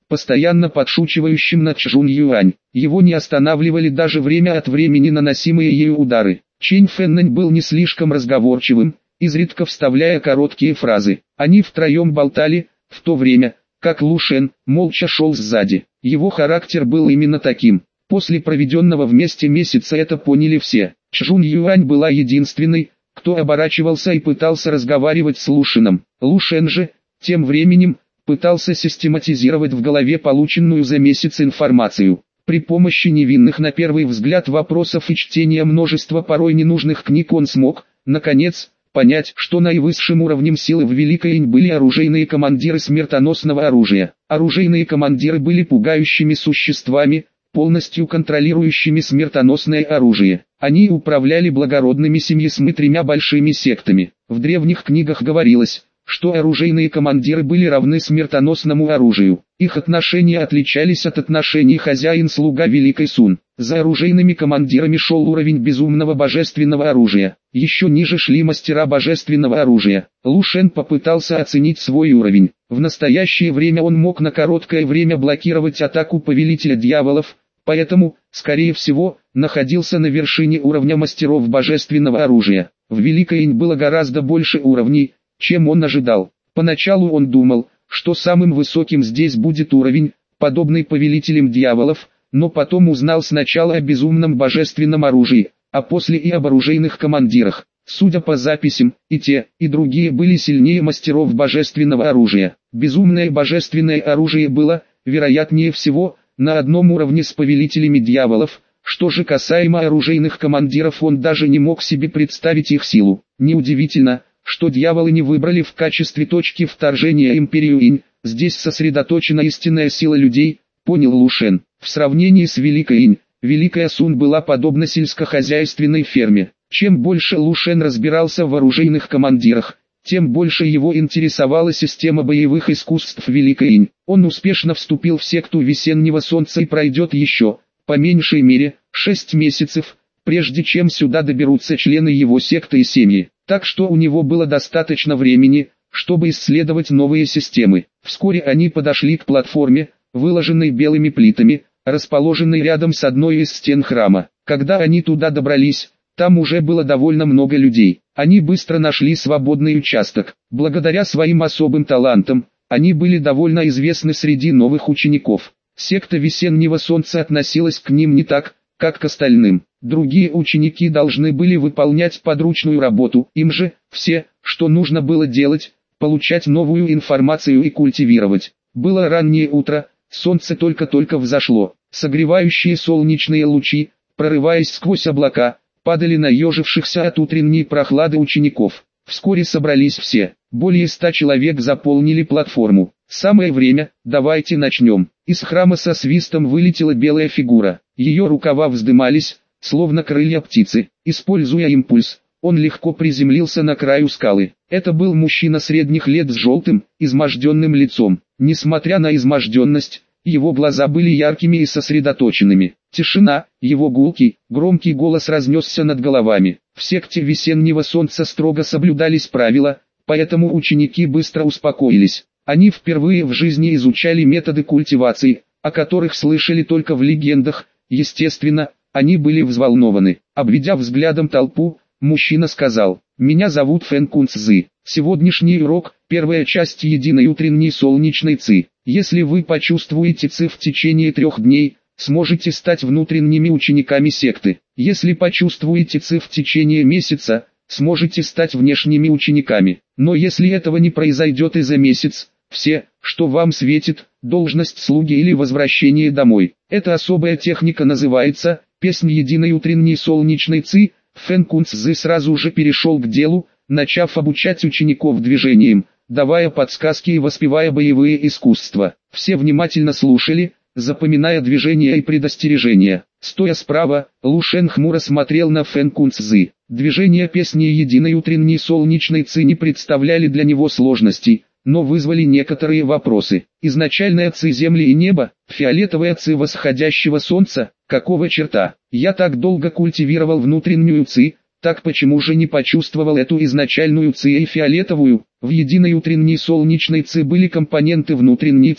постоянно подшучивающим над Чжун Юань. Его не останавливали даже время от времени наносимые ею удары. Чэнь Фэннань был не слишком разговорчивым, изредка вставляя короткие фразы. Они втроем болтали, в то время, как Лу Шен молча шел сзади. Его характер был именно таким. После проведенного вместе месяца это поняли все. Чжун Юань была единственной, кто оборачивался и пытался разговаривать с Лу Шеном. Лу Шен же, тем временем, пытался систематизировать в голове полученную за месяц информацию. При помощи невинных на первый взгляд вопросов и чтения множества порой ненужных книг он смог, наконец, понять, что наивысшим уровнем силы в Великой Инь были оружейные командиры смертоносного оружия. Оружейные командиры были пугающими существами, полностью контролирующими смертоносное оружие. Они управляли благородными 73 большими сектами. В древних книгах говорилось, что оружейные командиры были равны смертоносному оружию. Их отношения отличались от отношений хозяин-слуга Великой Сун. За оружейными командирами шел уровень безумного божественного оружия. Еще ниже шли мастера божественного оружия. Лу Шен попытался оценить свой уровень. В настоящее время он мог на короткое время блокировать атаку Повелителя Дьяволов, поэтому, скорее всего, находился на вершине уровня мастеров божественного оружия. В Великой Инь было гораздо больше уровней, чем он ожидал. Поначалу он думал, что самым высоким здесь будет уровень, подобный повелителям дьяволов, но потом узнал сначала о безумном божественном оружии, а после и об оружейных командирах. Судя по записям, и те, и другие были сильнее мастеров божественного оружия. Безумное божественное оружие было, вероятнее всего, на одном уровне с повелителями дьяволов. Что же касаемо оружейных командиров, он даже не мог себе представить их силу. Неудивительно, что дьяволы не выбрали в качестве точки вторжения Империю Инь. Здесь сосредоточена истинная сила людей, понял Лу Шен. В сравнении с Великой Инь, Великая Сун была подобна сельскохозяйственной ферме. Чем больше Лу Шен разбирался в оружейных командирах, тем больше его интересовала система боевых искусств Великой Инь. Он успешно вступил в секту Весеннего Солнца и пройдет еще, по меньшей мере, 6 месяцев, прежде чем сюда доберутся члены его секты и семьи. Так что у него было достаточно времени, чтобы исследовать новые системы. Вскоре они подошли к платформе, выложенной белыми плитами, расположенной рядом с одной из стен храма. Когда они туда добрались, там уже было довольно много людей. Они быстро нашли свободный участок. Благодаря своим особым талантам, они были довольно известны среди новых учеников. Секта Весеннего Солнца относилась к ним не так, как к остальным. Другие ученики должны были выполнять подручную работу, им же, все, что нужно было делать, получать новую информацию и культивировать. Было раннее утро, солнце только-только взошло, согревающие солнечные лучи, прорываясь сквозь облака, падали на ежившихся от утренней прохлады учеников. Вскоре собрались все, более 100 человек заполнили платформу. Самое время, давайте начнем. Из храма со свистом вылетела белая фигура, ее рукава вздымались, словно крылья птицы. Используя импульс, он легко приземлился на краю скалы. Это был мужчина средних лет с желтым, изможденным лицом. Несмотря на изможденность, его глаза были яркими и сосредоточенными. Тишина, его громкий голос разнесся над головами. В секте Весеннего Солнца строго соблюдались правила, поэтому ученики быстро успокоились. Они впервые в жизни изучали методы культивации, о которых слышали только в легендах. Естественно, они были взволнованы. Обведя взглядом толпу, мужчина сказал: «Меня зовут Фэн Кун Цзы. Сегодняшний урок – первая часть единой утренней солнечной ци. Если вы почувствуете ци в течение 3 дней, сможете стать внутренними учениками секты. Если почувствуете ци в течение месяца, сможете стать внешними учениками. Но если этого не произойдет и за месяц, все, что вам светит, должность слуги или возвращение домой. Эта особая техника называется «Песнь единой утренней солнечной ци». Фэн Кун Цзы сразу же перешел к делу, начав обучать учеников движениям, давая подсказки и воспевая боевые искусства. Все внимательно слушали, запоминая движения и предостережения. Стоя справа, Лу Шен хмуро смотрел на Фэн Кун Цзы. Движения песни единой утренней солнечной ци не представляли для него сложностей, но вызвали некоторые вопросы. Изначальная ци земли и неба, фиолетовая ци восходящего солнца, какого черта? Я так долго культивировал внутреннюю ци, так почему же не почувствовал эту изначальную ци и фиолетовую? В единой утренней солнечной ци были компоненты внутренней ци,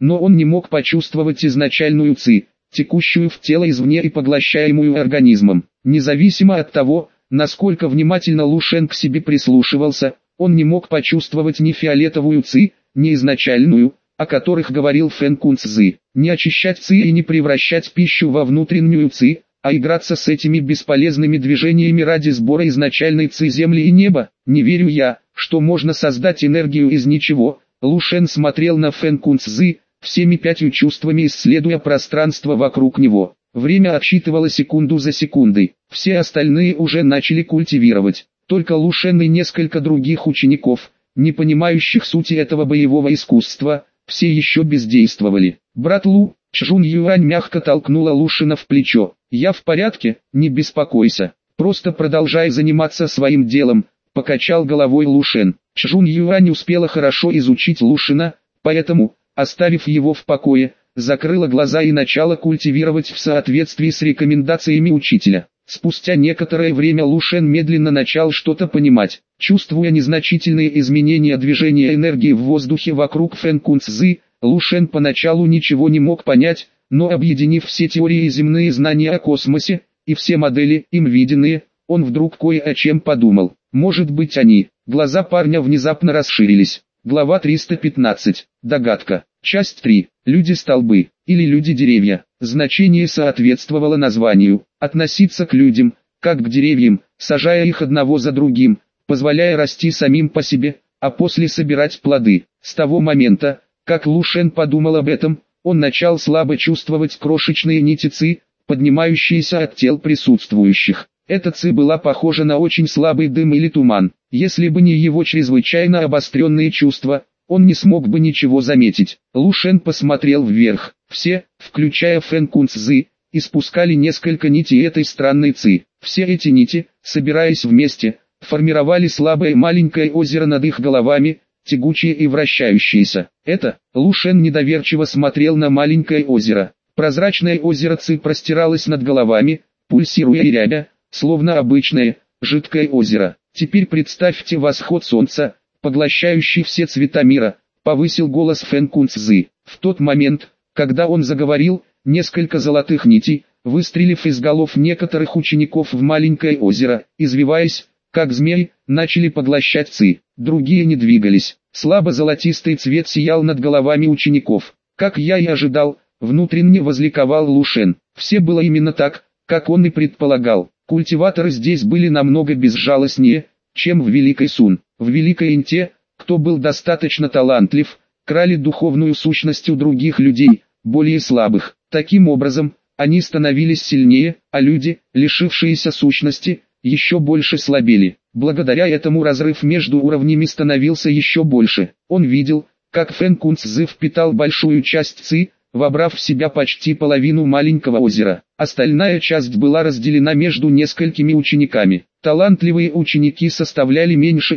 но он не мог почувствовать изначальную ци, текущую в тело извне и поглощаемую организмом. Независимо от того, насколько внимательно Лу Шен к себе прислушивался, он не мог почувствовать ни фиолетовую ци, ни изначальную, о которых говорил Фэн Кунцзы. Не очищать ци и не превращать пищу во внутреннюю ци, а играться с этими бесполезными движениями ради сбора изначальной ци земли и неба. Не верю я, что можно создать энергию из ничего. Лу Шен смотрел на Фэн Кунцзы, всеми 5 чувствами исследуя пространство вокруг него. Время отсчитывало секунду за секундой. Все остальные уже начали культивировать. Только Лу Шен и несколько других учеников, не понимающих сути этого боевого искусства, все еще бездействовали. «Брат Лу», Чжун Юань мягко толкнула Лу Шена в плечо. «Я в порядке, не беспокойся. Просто продолжай заниматься своим делом», — покачал головой Лу Шен. Чжун Юань успела хорошо изучить Лу Шена, поэтому, оставив его в покое, закрыла глаза и начала культивировать в соответствии с рекомендациями учителя. Спустя некоторое время Лу Шен медленно начал что-то понимать. Чувствуя незначительные изменения движения энергии в воздухе вокруг Фэн Кунцзы, Лу Шен поначалу ничего не мог понять, но объединив все теории и земные знания о космосе, и все модели, им виденные, он вдруг кое о чем подумал. Может быть они. Глаза парня внезапно расширились. Глава 315. Догадка. Часть 3. Люди-столбы, или люди-деревья. Значение соответствовало названию. Относиться к людям, как к деревьям, сажая их одного за другим, позволяя расти самим по себе, а после собирать плоды. С того момента, как Лу Шен подумал об этом, он начал слабо чувствовать крошечные нити ци, поднимающиеся от тел присутствующих. Эта ци была похожа на очень слабый дым или туман. Если бы не его чрезвычайно обостренные чувства, он не смог бы ничего заметить. Лу Шен посмотрел вверх. Все, включая Фэн Кунцзы, испускали несколько нитей этой странной ци. Все эти нити, собираясь вместе, формировали слабое маленькое озеро над их головами, тягучее и вращающееся. Это, Лу Шен недоверчиво смотрел на маленькое озеро. Прозрачное озеро ци простиралось над головами, пульсируя и рябя, словно обычное, жидкое озеро. Теперь представьте восход солнца, поглощающий все цвета мира, повысил голос Фэн Кунцзы. В тот момент, когда он заговорил, несколько золотых нитей, выстрелив из голов некоторых учеников в маленькое озеро, извиваясь, как змеи, начали поглощать ци. Другие не двигались. Слабо золотистый цвет сиял над головами учеников. Как я и ожидал, внутренне возликовал Лу Шен. Все было именно так, как он и предполагал. Культиваторы здесь были намного безжалостнее, чем в Великой Сун. В Великой Ин те, кто был достаточно талантлив, крали духовную сущность у других людей, более слабых. Таким образом, они становились сильнее, а люди, лишившиеся сущности, еще больше слабели. Благодаря этому разрыв между уровнями становился еще больше. Он видел, как Фэн Кунцзы впитал большую часть ци, вобрав в себя почти половину маленького озера. Остальная часть была разделена между несколькими учениками. Талантливые ученики составляли меньше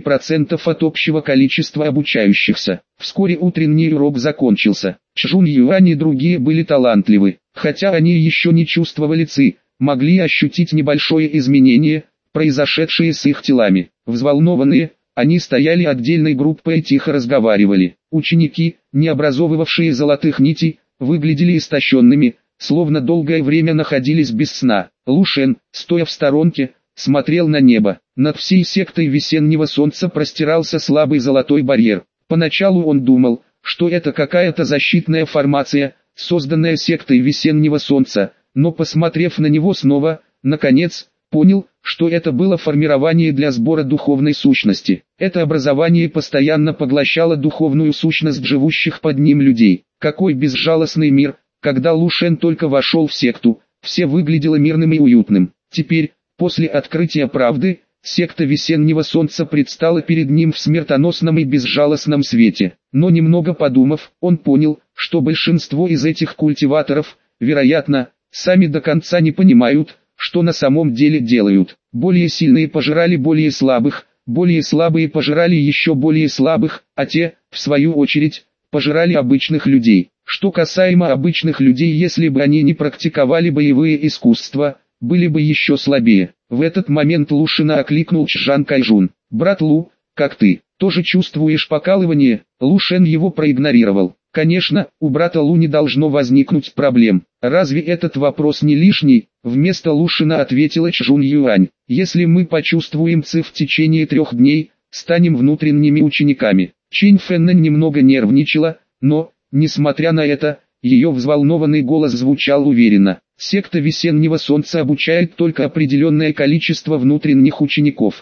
10% от общего количества обучающихся. Вскоре утренний урок закончился. Чжун Юань и другие были талантливы. Хотя они еще не чувствовали ци, могли ощутить небольшое изменение, произошедшее с их телами. Взволнованные, они стояли отдельной группой и тихо разговаривали. Ученики, не образовывавшие золотых нитей, выглядели истощенными, словно долгое время находились без сна. Лу Шен, стоя в сторонке, смотрел на небо. Над всей сектой весеннего солнца простирался слабый золотой барьер. Поначалу он думал, что это какая-то защитная формация, созданная сектой весеннего солнца, но посмотрев на него снова, наконец, понял, что это было формирование для сбора духовной сущности. Это образование постоянно поглощало духовную сущность живущих под ним людей. Какой безжалостный мир! Когда Лу Шен только вошел в секту, все выглядело мирным и уютным. Теперь, после открытия правды, секта весеннего солнца предстала перед ним в смертоносном и безжалостном свете. Но немного подумав, он понял, что большинство из этих культиваторов, вероятно, сами до конца не понимают, что на самом деле делают. Более сильные пожирали более слабых, более слабые пожирали еще более слабых, а те, в свою очередь, пожирали обычных людей. Что касаемо обычных людей, если бы они не практиковали боевые искусства, были бы еще слабее. В этот момент Лу Шена окликнул Чжан Кайжун. «Брат Лу, как ты? Тоже чувствуешь покалывание?» Лу Шен его проигнорировал. Конечно, у брата Лу не должно возникнуть проблем. Разве этот вопрос не лишний? Вместо Лушина ответила Чжун Юань. Если мы почувствуем Ци в течение 3 дней, станем внутренними учениками. Чинь Фэннэн немного нервничала, но, несмотря на это, ее взволнованный голос звучал уверенно. Секта Весеннего Солнца обучает только определенное количество внутренних учеников.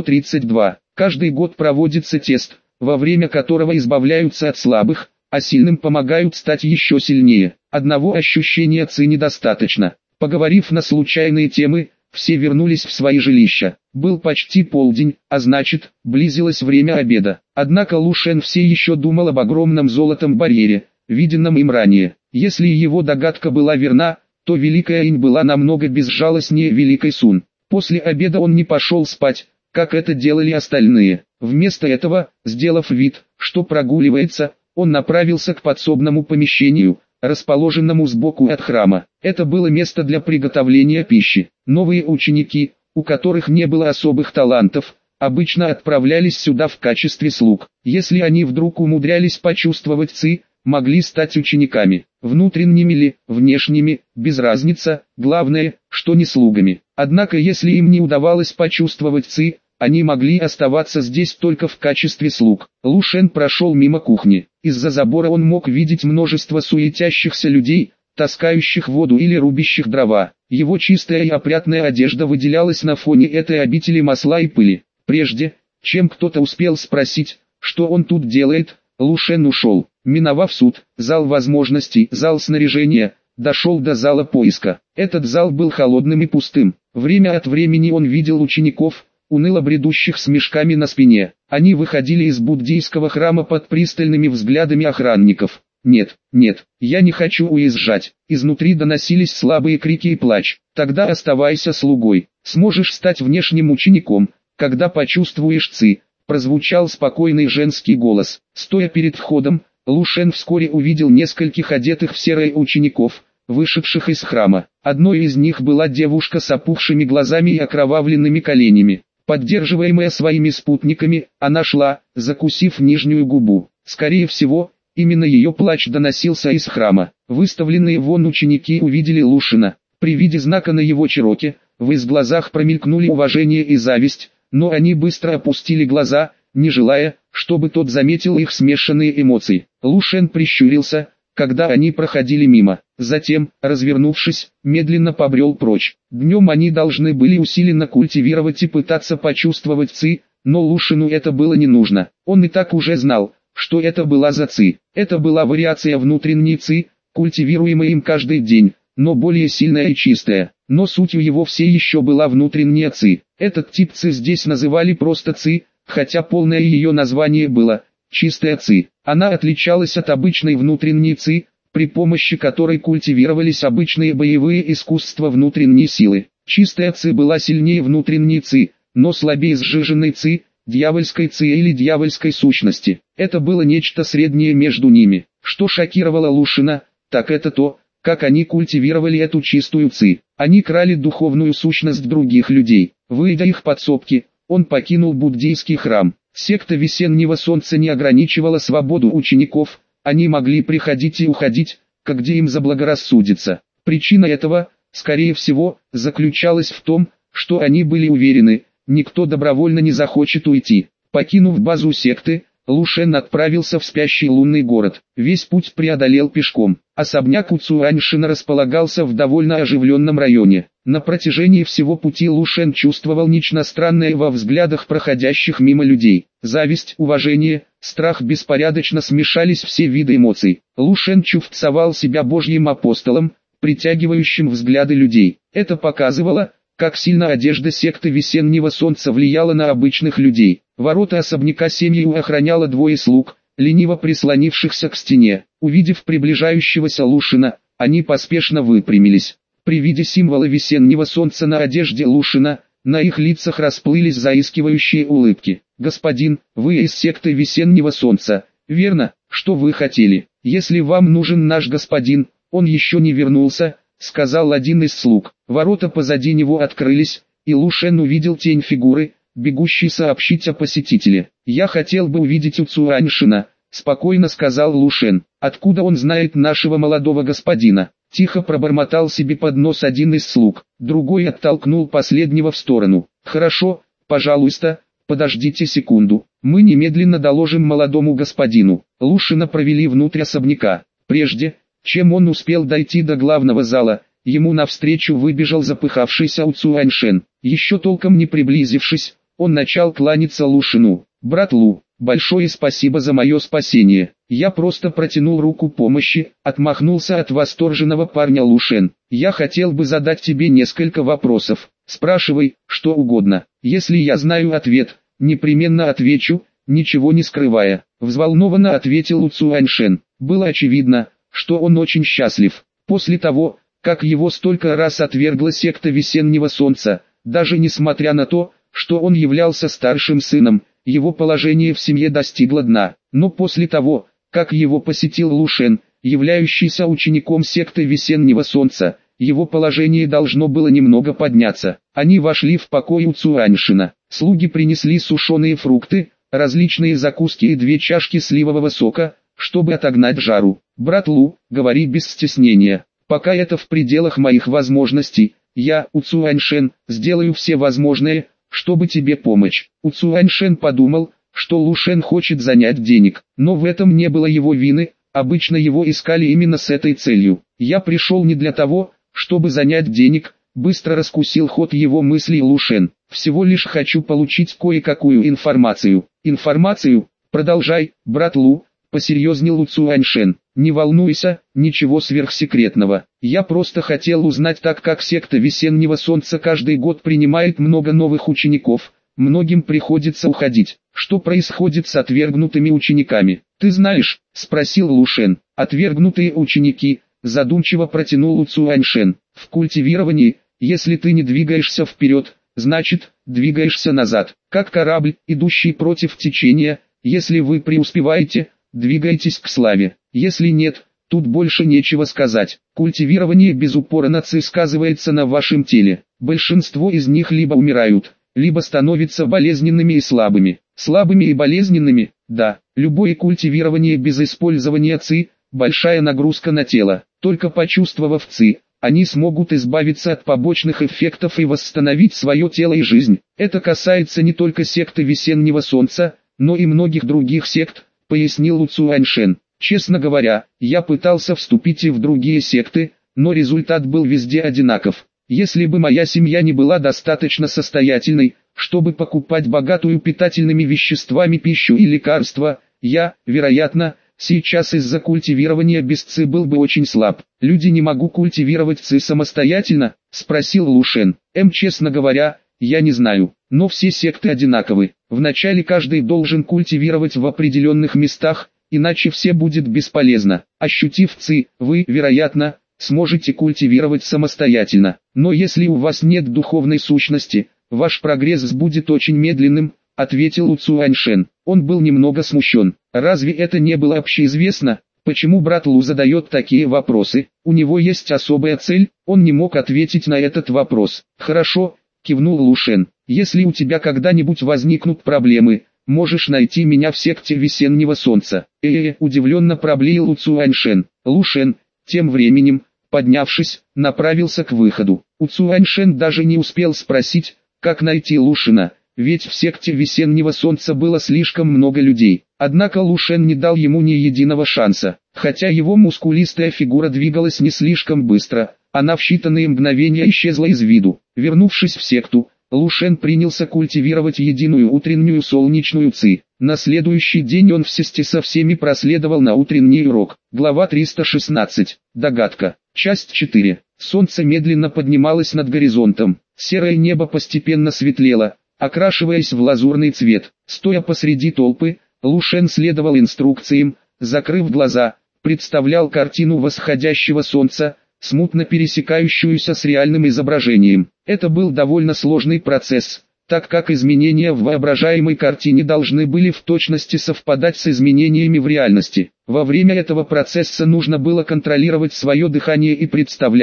132. Каждый год проводится тест, во время которого избавляются от слабых, а сильным помогают стать еще сильнее. Одного ощущения Ци недостаточно. Поговорив на случайные темы, все вернулись в свои жилища. Был почти полдень, а значит, близилось время обеда. Однако Лу Шен все еще думал об огромном золотом барьере, виденном им ранее. Если его догадка была верна, то Великая Инь была намного безжалостнее Великой Сун. После обеда он не пошел спать, как это делали остальные. Вместо этого, сделав вид, что прогуливается, он направился к подсобному помещению, расположенному сбоку от храма. Это было место для приготовления пищи. Новые ученики, у которых не было особых талантов, обычно отправлялись сюда в качестве слуг. Если они вдруг умудрялись почувствовать Ци, могли стать учениками. Внутренними ли, внешними, без разницы, главное, что не слугами. Однако если им не удавалось почувствовать Ци, они могли оставаться здесь только в качестве слуг. Лу Шен прошел мимо кухни. Из-за забора он мог видеть множество суетящихся людей, таскающих воду или рубящих дрова. Его чистая и опрятная одежда выделялась на фоне этой обители масла и пыли. Прежде, чем кто-то успел спросить, что он тут делает, Лу Шен ушел. Миновав суд, зал возможностей, зал снаряжения, дошел до зала поиска. Этот зал был холодным и пустым. Время от времени он видел учеников, уныло бредущих с мешками на спине. Они выходили из буддийского храма под пристальными взглядами охранников. «Нет, нет, я не хочу уезжать». Изнутри доносились слабые крики и плач. «Тогда оставайся слугой. Сможешь стать внешним учеником, когда почувствуешь Ци», прозвучал спокойный женский голос. Стоя перед входом, Лу Шен вскоре увидел нескольких одетых в серое учеников, вышедших из храма. Одной из них была девушка с опухшими глазами и окровавленными коленями. Поддерживаемая своими спутниками, она шла, закусив нижнюю губу. Скорее всего, именно ее плач доносился из храма. Выставленные вон ученики увидели Лу Шена. При виде знака на его чероке, в их глазах промелькнули уважение и зависть, но они быстро опустили глаза, не желая, чтобы тот заметил их смешанные эмоции. Лу Шен прищурился, когда они проходили мимо. Затем, развернувшись, медленно побрел прочь. Днем они должны были усиленно культивировать и пытаться почувствовать Ци, но Лу Шену это было не нужно. Он и так уже знал, что это была за Ци. Это была вариация внутренней Ци, культивируемая им каждый день, но более сильная и чистая. Но сутью его все еще была внутренняя Ци. Этот тип Ци здесь называли просто Ци, хотя полное ее название было «чистая Ци». Она отличалась от обычной внутренней Ци, при помощи которой культивировались обычные боевые искусства внутренней силы. Чистая Ци была сильнее внутренней Ци, но слабее сжиженной Ци, дьявольской Ци или дьявольской сущности. Это было нечто среднее между ними. Что шокировало Лу Шена, так это то, как они культивировали эту чистую Ци. Они крали духовную сущность других людей. Выйдя их подсобки, он покинул буддийский храм. Секта Весеннего Солнца не ограничивала свободу учеников, они могли приходить и уходить, как где им заблагорассудится. Причина этого, скорее всего, заключалась в том, что они были уверены, никто добровольно не захочет уйти. Покинув базу секты, Лу Шен отправился в спящий лунный город. Весь путь преодолел пешком. Особняк у Цуаньшина располагался в довольно оживленном районе. На протяжении всего пути Лу Шен чувствовал нечто странное во взглядах проходящих мимо людей. Зависть, уважение, страх беспорядочно смешались все виды эмоций. Лу Шен чувствовал себя Божьим апостолом, притягивающим взгляды людей. Это показывало, как сильно одежда секты Весеннего Солнца влияла на обычных людей. Ворота особняка семью охраняло двое слуг, лениво прислонившихся к стене. Увидев приближающегося Лу Шена, они поспешно выпрямились. При виде символа Весеннего Солнца на одежде Лу Шена, на их лицах расплылись заискивающие улыбки. «Господин, вы из секты Весеннего Солнца, верно? Что вы хотели? Если вам нужен наш господин, он еще не вернулся», — сказал один из слуг. Ворота позади него открылись, и Лу Шен увидел тень фигуры, бегущей сообщить о посетителе. «Я хотел бы увидеть у Цуаньшина», спокойно сказал Лушен. Откуда он знает нашего молодого господина? Тихо пробормотал себе под нос один из слуг, другой оттолкнул последнего в сторону. Хорошо, пожалуйста, подождите секунду, мы немедленно доложим молодому господину. Лушена провели внутрь особняка. Прежде, чем он успел дойти до главного зала, ему навстречу выбежал запыхавшийся Уцюаньшен. Еще толком не приблизившись, он начал кланяться Лушену. «Брат Лу, большое спасибо за мое спасение. Я просто протянул руку помощи», — отмахнулся от восторженного парня Лушен. «Я хотел бы задать тебе несколько вопросов. Спрашивай, что угодно. Если я знаю ответ, непременно отвечу, ничего не скрывая», — взволнованно ответил Уцюаньшен. Было очевидно, что он очень счастлив. После того, как его столько раз отвергла секта Весеннего Солнца, даже несмотря на то, что он являлся старшим сыном, его положение в семье достигло дна. Но после того, как его посетил Лушен, являющийся учеником секты Весеннего Солнца, его положение должно было немного подняться. Они вошли в покой Уцюаньшена. Слуги принесли сушеные фрукты, различные закуски и 2 чашки сливового сока, чтобы отогнать жару. «Брат Лу, говори без стеснения. Пока это в пределах моих возможностей, я, Уцюаньшен, сделаю все возможное, чтобы тебе помочь». Уцюаньшен подумал, что Лушен хочет занять денег, но в этом не было его вины, обычно его искали именно с этой целью. «Я пришел не для того, чтобы занять денег», быстро раскусил ход его мыслей Лушен. «Всего лишь хочу получить кое-какую информацию». «Информацию? Продолжай, брат Лу», посерьезнел Уцюаньшен. «Не волнуйся, ничего сверхсекретного. Я просто хотел узнать, так как секта Весеннего Солнца каждый год принимает много новых учеников, многим приходится уходить. Что происходит с отвергнутыми учениками?» «Ты знаешь?» — спросил Лушен. «Отвергнутые ученики», — задумчиво протянул Уцюаньшен. «В культивировании, если ты не двигаешься вперед, значит, двигаешься назад. Как корабль, идущий против течения, если вы преуспеваете, двигайтесь к славе. Если нет, тут больше нечего сказать. Культивирование без упора на ци сказывается на вашем теле. Большинство из них либо умирают, либо становятся болезненными и слабыми. Слабыми и болезненными, да, любое культивирование без использования ци – большая нагрузка на тело. Только почувствовав ци, они смогут избавиться от побочных эффектов и восстановить свое тело и жизнь. Это касается не только секты Весеннего Солнца, но и многих других сект, пояснил Уцюаньшен. «Честно говоря, я пытался вступить и в другие секты, но результат был везде одинаков. Если бы моя семья не была достаточно состоятельной, чтобы покупать богатую питательными веществами пищу и лекарства, я, вероятно, сейчас из-за культивирования без ци был бы очень слаб». «Люди не могут культивировать ци самостоятельно?» – спросил Лушен. Честно говоря, я не знаю, но все секты одинаковы. Вначале каждый должен культивировать в определенных местах, иначе все будет бесполезно. Ощутив ци, вы, вероятно, сможете культивировать самостоятельно. Но если у вас нет духовной сущности, ваш прогресс будет очень медленным, ответил Уцюаньшен. Он был немного смущен. Разве это не было общеизвестно? Почему брат Лу задает такие вопросы? У него есть особая цель? Он не мог ответить на этот вопрос. «Хорошо», кивнул Лушен. «Если у тебя когда-нибудь возникнут проблемы, можешь найти меня в секте Весеннего Солнца». Удивленно проблеял Уцюаньшен. Лушен, тем временем, поднявшись, направился к выходу. Уцюаньшен даже не успел спросить, как найти Лушена, ведь в секте Весеннего Солнца было слишком много людей. Однако Лушен не дал ему ни единого шанса. Хотя его мускулистая фигура двигалась не слишком быстро, она в считанные мгновения исчезла из виду. Вернувшись в секту, Лушен принялся культивировать единую утреннюю солнечную ци. На следующий день он вместе со всеми проследовал на утренний урок. Глава 316. Догадка. Часть 4. Солнце медленно поднималось над горизонтом. Серое небо постепенно светлело, окрашиваясь в лазурный цвет. Стоя посреди толпы, Лушен следовал инструкциям, закрыв глаза, представлял картину восходящего солнца, смутно пересекающуюся с реальным изображением. Это был довольно сложный процесс, так как изменения в воображаемой картине должны были в точности совпадать с изменениями в реальности. Во время этого процесса нужно было контролировать свое дыхание и представлять,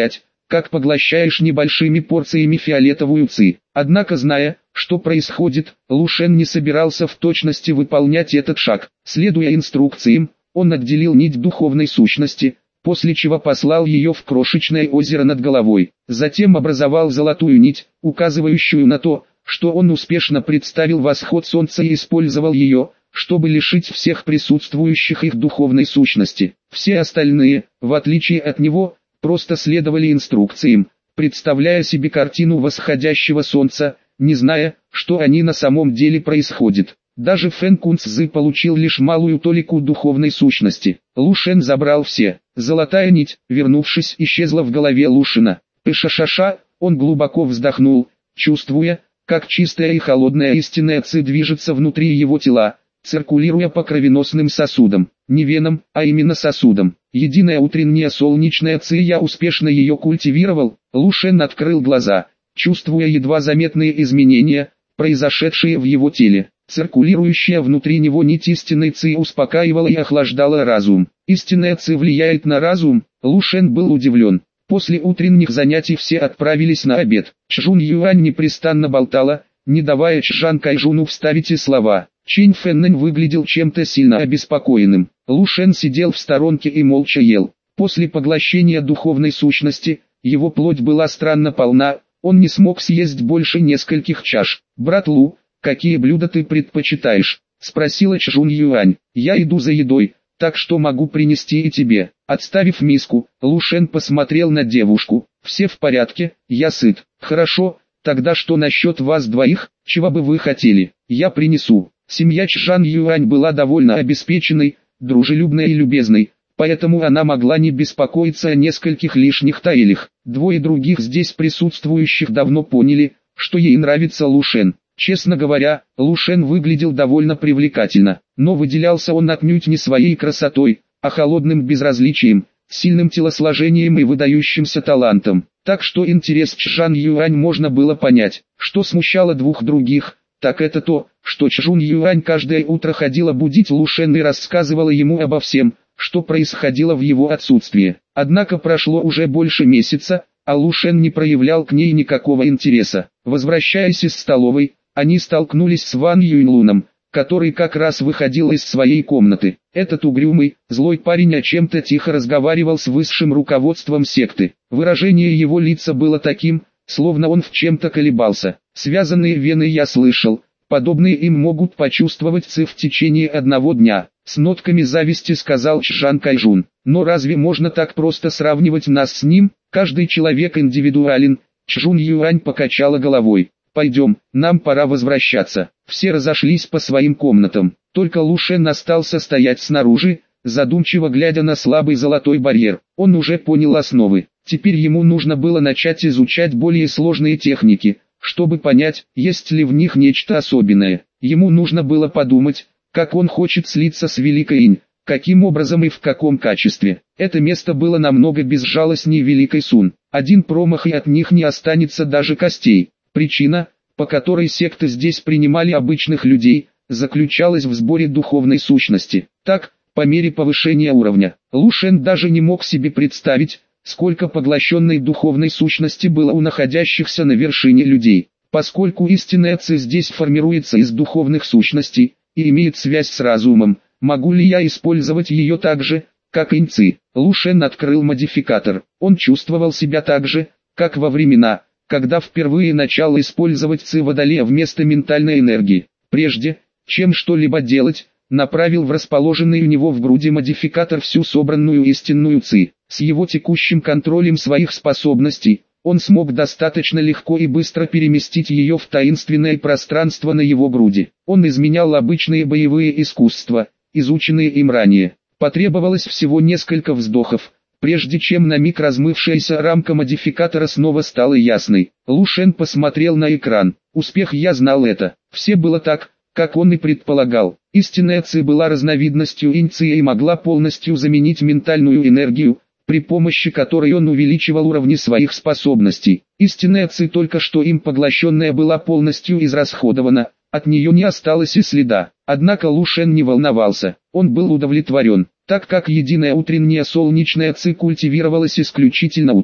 как поглощаешь небольшими порциями фиолетовую ци. Однако, зная, что происходит, Лу Шен не собирался в точности выполнять этот шаг. Следуя инструкциям, он отделил нить духовной сущности, после чего послал ее в крошечное озеро над головой. Затем образовал золотую нить, указывающую на то, что он успешно представил восход солнца и использовал ее, чтобы лишить всех присутствующих их духовной сущности. Все остальные, в отличие от него, просто следовали инструкциям, представляя себе картину восходящего солнца, не зная, что они на самом деле происходит. Даже Фэн Кунцзы получил лишь малую толику духовной сущности. Лу Шен забрал все. Золотая нить, вернувшись, исчезла в голове Лу Шена. Пыша-ша-ша, он глубоко вздохнул, чувствуя, как чистая и холодная истинная ци движется внутри его тела, циркулируя по кровеносным сосудам. Не венам, а именно сосудам. Единая утренняя солнечная ци, я успешно ее культивировал. Лу Шен открыл глаза, чувствуя едва заметные изменения, произошедшие в его теле. Циркулирующая внутри него нить истинной ци успокаивала и охлаждала разум. Истинная ци влияет на разум. Лу Шен был удивлен. После утренних занятий все отправились на обед. Чжун Юань непрестанно болтала, не давая Чжан Кайжуну вставить и слова. Чинь Фэннэнь выглядел чем-то сильно обеспокоенным. Лу Шен сидел в сторонке и молча ел. После поглощения духовной сущности, его плоть была странно полна, он не смог съесть больше нескольких чаш. «Брат Лу, какие блюда ты предпочитаешь?» — спросила Чжун Юань. «Я иду за едой, так что могу принести и тебе». Отставив миску, Лу Шен посмотрел на девушку. «Все в порядке, я сыт». «Хорошо, тогда что насчет вас двоих, чего бы вы хотели? Я принесу». Семья Чжан Юань была довольно обеспеченной, дружелюбной и любезной, поэтому она могла не беспокоиться о нескольких лишних таилях. Двое других здесь присутствующих давно поняли, что ей нравится Лу Шен. Честно говоря, Лу Шен выглядел довольно привлекательно, но выделялся он отнюдь не своей красотой, а холодным безразличием, сильным телосложением и выдающимся талантом. Так что интерес Чжан Юань можно было понять. Что смущало двух других, так это то, что Чжун Юань каждое утро ходила будить Лу Шен и рассказывала ему обо всем, что происходило в его отсутствие. Однако прошло уже больше месяца, а Лу Шен не проявлял к ней никакого интереса. Возвращаясь из столовой, они столкнулись с Ван Юньлуном, который как раз выходил из своей комнаты. Этот угрюмый, злой парень о чем-то тихо разговаривал с высшим руководством секты. Выражение его лица было таким, словно он в чем-то колебался. «Связанные вены я слышал, подобные им могут почувствовать ци в течение одного дня», с нотками зависти сказал Чжан Кайжун. «Но разве можно так просто сравнивать нас с ним? Каждый человек индивидуален». Чжун Юань покачала головой. «Пойдем, нам пора возвращаться». Все разошлись по своим комнатам. Только Лу Шен остался стоять снаружи, задумчиво глядя на слабый золотой барьер. Он уже понял основы. Теперь ему нужно было начать изучать более сложные техники, чтобы понять, есть ли в них нечто особенное. Ему нужно было подумать, как он хочет слиться с Великой Инь, каким образом и в каком качестве. Это место было намного безжалостнее Великой Сун. Один промах и от них не останется даже костей. Причина, по которой секты здесь принимали обычных людей, заключалась в сборе духовной сущности. Так, по мере повышения уровня, Лу Шен даже не мог себе представить, сколько поглощенной духовной сущности было у находящихся на вершине людей. Поскольку истинная ци здесь формируется из духовных сущностей и имеет связь с разумом, могу ли я использовать ее так же, как инь ци? Лу Шен открыл модификатор. Он чувствовал себя так же, как во времена, когда впервые начал использовать ци Водолея вместо ментальной энергии. Прежде, чем что-либо делать, направил в расположенный у него в груди модификатор всю собранную истинную ци. С его текущим контролем своих способностей, он смог достаточно легко и быстро переместить ее в таинственное пространство на его груди. Он изменял обычные боевые искусства, изученные им ранее. Потребовалось всего несколько вздохов, прежде чем на миг размывшаяся рамка модификатора снова стала ясной. Лу Шен посмотрел на экран. Успех, я знал это. Все было так, как он и предполагал. Истинная ци была разновидностью инь ци и могла полностью заменить ментальную энергию, при помощи которой он увеличивал уровни своих способностей. Истинная ци, только что им поглощенная, была полностью израсходована, от нее не осталось и следа. Однако Лу Шен не волновался, он был удовлетворен. Так как единая утренняя солнечная ци культивировалась исключительно утром,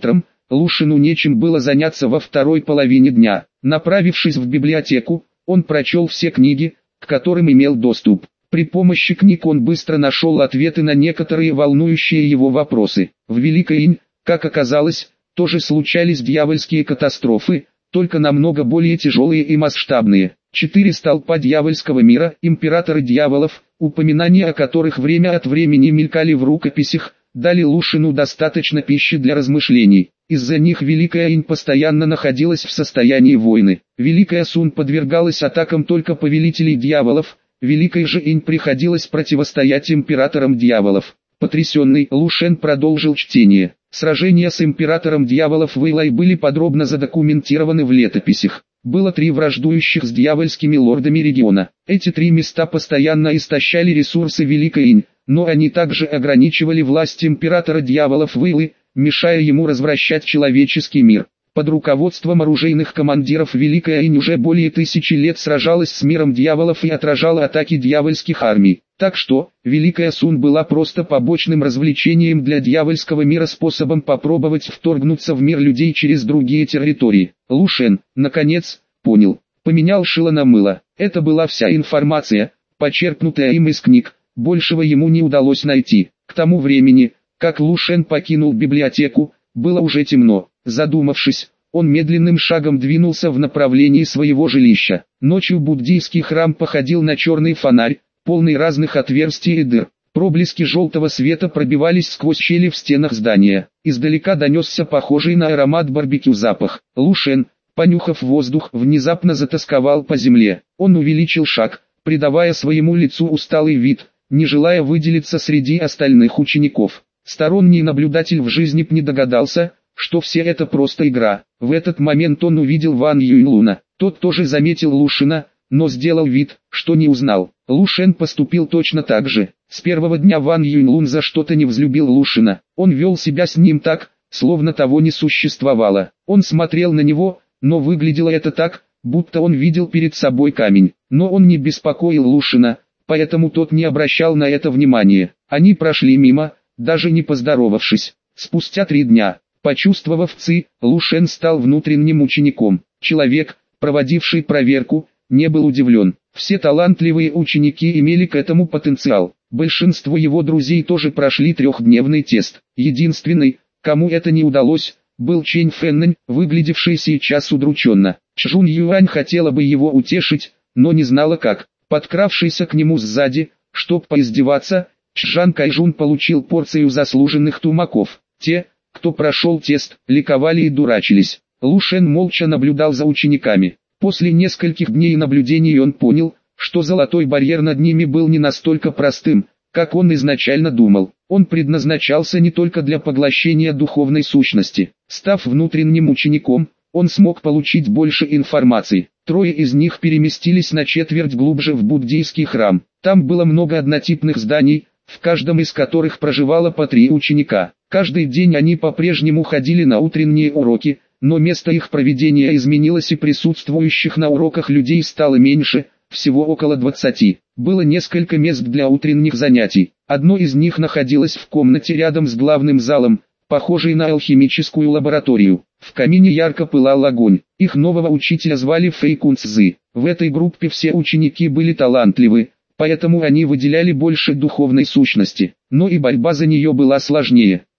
Лушину нечем было заняться во второй половине дня. Направившись в библиотеку, он прочел все книги, к которым имел доступ. При помощи книг он быстро нашел ответы на некоторые волнующие его вопросы. В Великой Инь, как оказалось, тоже случались дьявольские катастрофы, только намного более тяжелые и масштабные. 4 столпа дьявольского мира, императоры дьяволов, упоминания о которых время от времени мелькали в рукописях, дали Лушину достаточно пищи для размышлений. Из-за них Великая Инь постоянно находилась в состоянии войны. Великая Сун подвергалась атакам только повелителей дьяволов, Великой же Инь приходилось противостоять императорам дьяволов. Потрясенный, Лушен продолжил чтение. Сражения с императором дьяволов Вэйлай были подробно задокументированы в летописях. Было 3 враждующих с дьявольскими лордами региона. Эти 3 места постоянно истощали ресурсы Великой Инь, но они также ограничивали власть императора дьяволов Вэйлы, мешая ему развращать человеческий мир. Под руководством оружейных командиров Великая Инь уже более 1000 лет сражалась с миром дьяволов и отражала атаки дьявольских армий. Так что, Великая Сун была просто побочным развлечением для дьявольского мира, способом попробовать вторгнуться в мир людей через другие территории. Лушен, наконец, понял. Поменял шило на мыло. Это была вся информация, почерпнутая им из книг, большего ему не удалось найти. К тому времени, как Лушен покинул библиотеку, было уже темно. Задумавшись, он медленным шагом двинулся в направлении своего жилища. Ночью буддийский храм походил на черный фонарь, полный разных отверстий и дыр. Проблески желтого света пробивались сквозь щели в стенах здания. Издалека донесся похожий на аромат барбекю запах. Лушен, понюхав воздух, внезапно затосковал по земле. Он увеличил шаг, придавая своему лицу усталый вид, не желая выделиться среди остальных учеников. Сторонний наблюдатель в жизни б не догадался, что все это просто игра. В этот момент он увидел Ван Юньлуна. Тот тоже заметил Лушина, но сделал вид, что не узнал. Лушен поступил точно так же. С первого дня Ван Юньлун за что-то не взлюбил Лушина. Он вел себя с ним так, словно того не существовало. Он смотрел на него, но выглядело это так, будто он видел перед собой камень. Но он не беспокоил Лушина, поэтому тот не обращал на это внимания. Они прошли мимо, даже не поздоровавшись. Спустя 3 дня, почувствовав ци, Лушен стал внутренним учеником. Человек, проводивший проверку, не был удивлен. Все талантливые ученики имели к этому потенциал. Большинство его друзей тоже прошли 3-дневный тест. Единственный, кому это не удалось, был Чэнь Фэннань, выглядевший сейчас удрученно. Чжун Юань хотела бы его утешить, но не знала как. Подкравшийся к нему сзади, чтоб поиздеваться, Чжан Кайжун получил порцию заслуженных тумаков. Те, кто прошел тест, ликовали и дурачились. Лушен молча наблюдал за учениками. После нескольких дней наблюдений он понял, что золотой барьер над ними был не настолько простым, как он изначально думал. Он предназначался не только для поглощения духовной сущности. Став внутренним учеником, он смог получить больше информации. 3 из них переместились на четверть глубже в буддийский храм. Там было много однотипных зданий, в каждом из которых проживало по 3 ученика. Каждый день они по-прежнему ходили на утренние уроки, но место их проведения изменилось и присутствующих на уроках людей стало меньше, всего около 20. Было несколько мест для утренних занятий. Одно из них находилось в комнате рядом с главным залом, похожей на алхимическую лабораторию. В камине ярко пылал огонь. Их нового учителя звали Фэй Кун Цзы. В этой группе все ученики были талантливы, поэтому они выделяли больше духовной сущности. Но и борьба за нее была сложнее.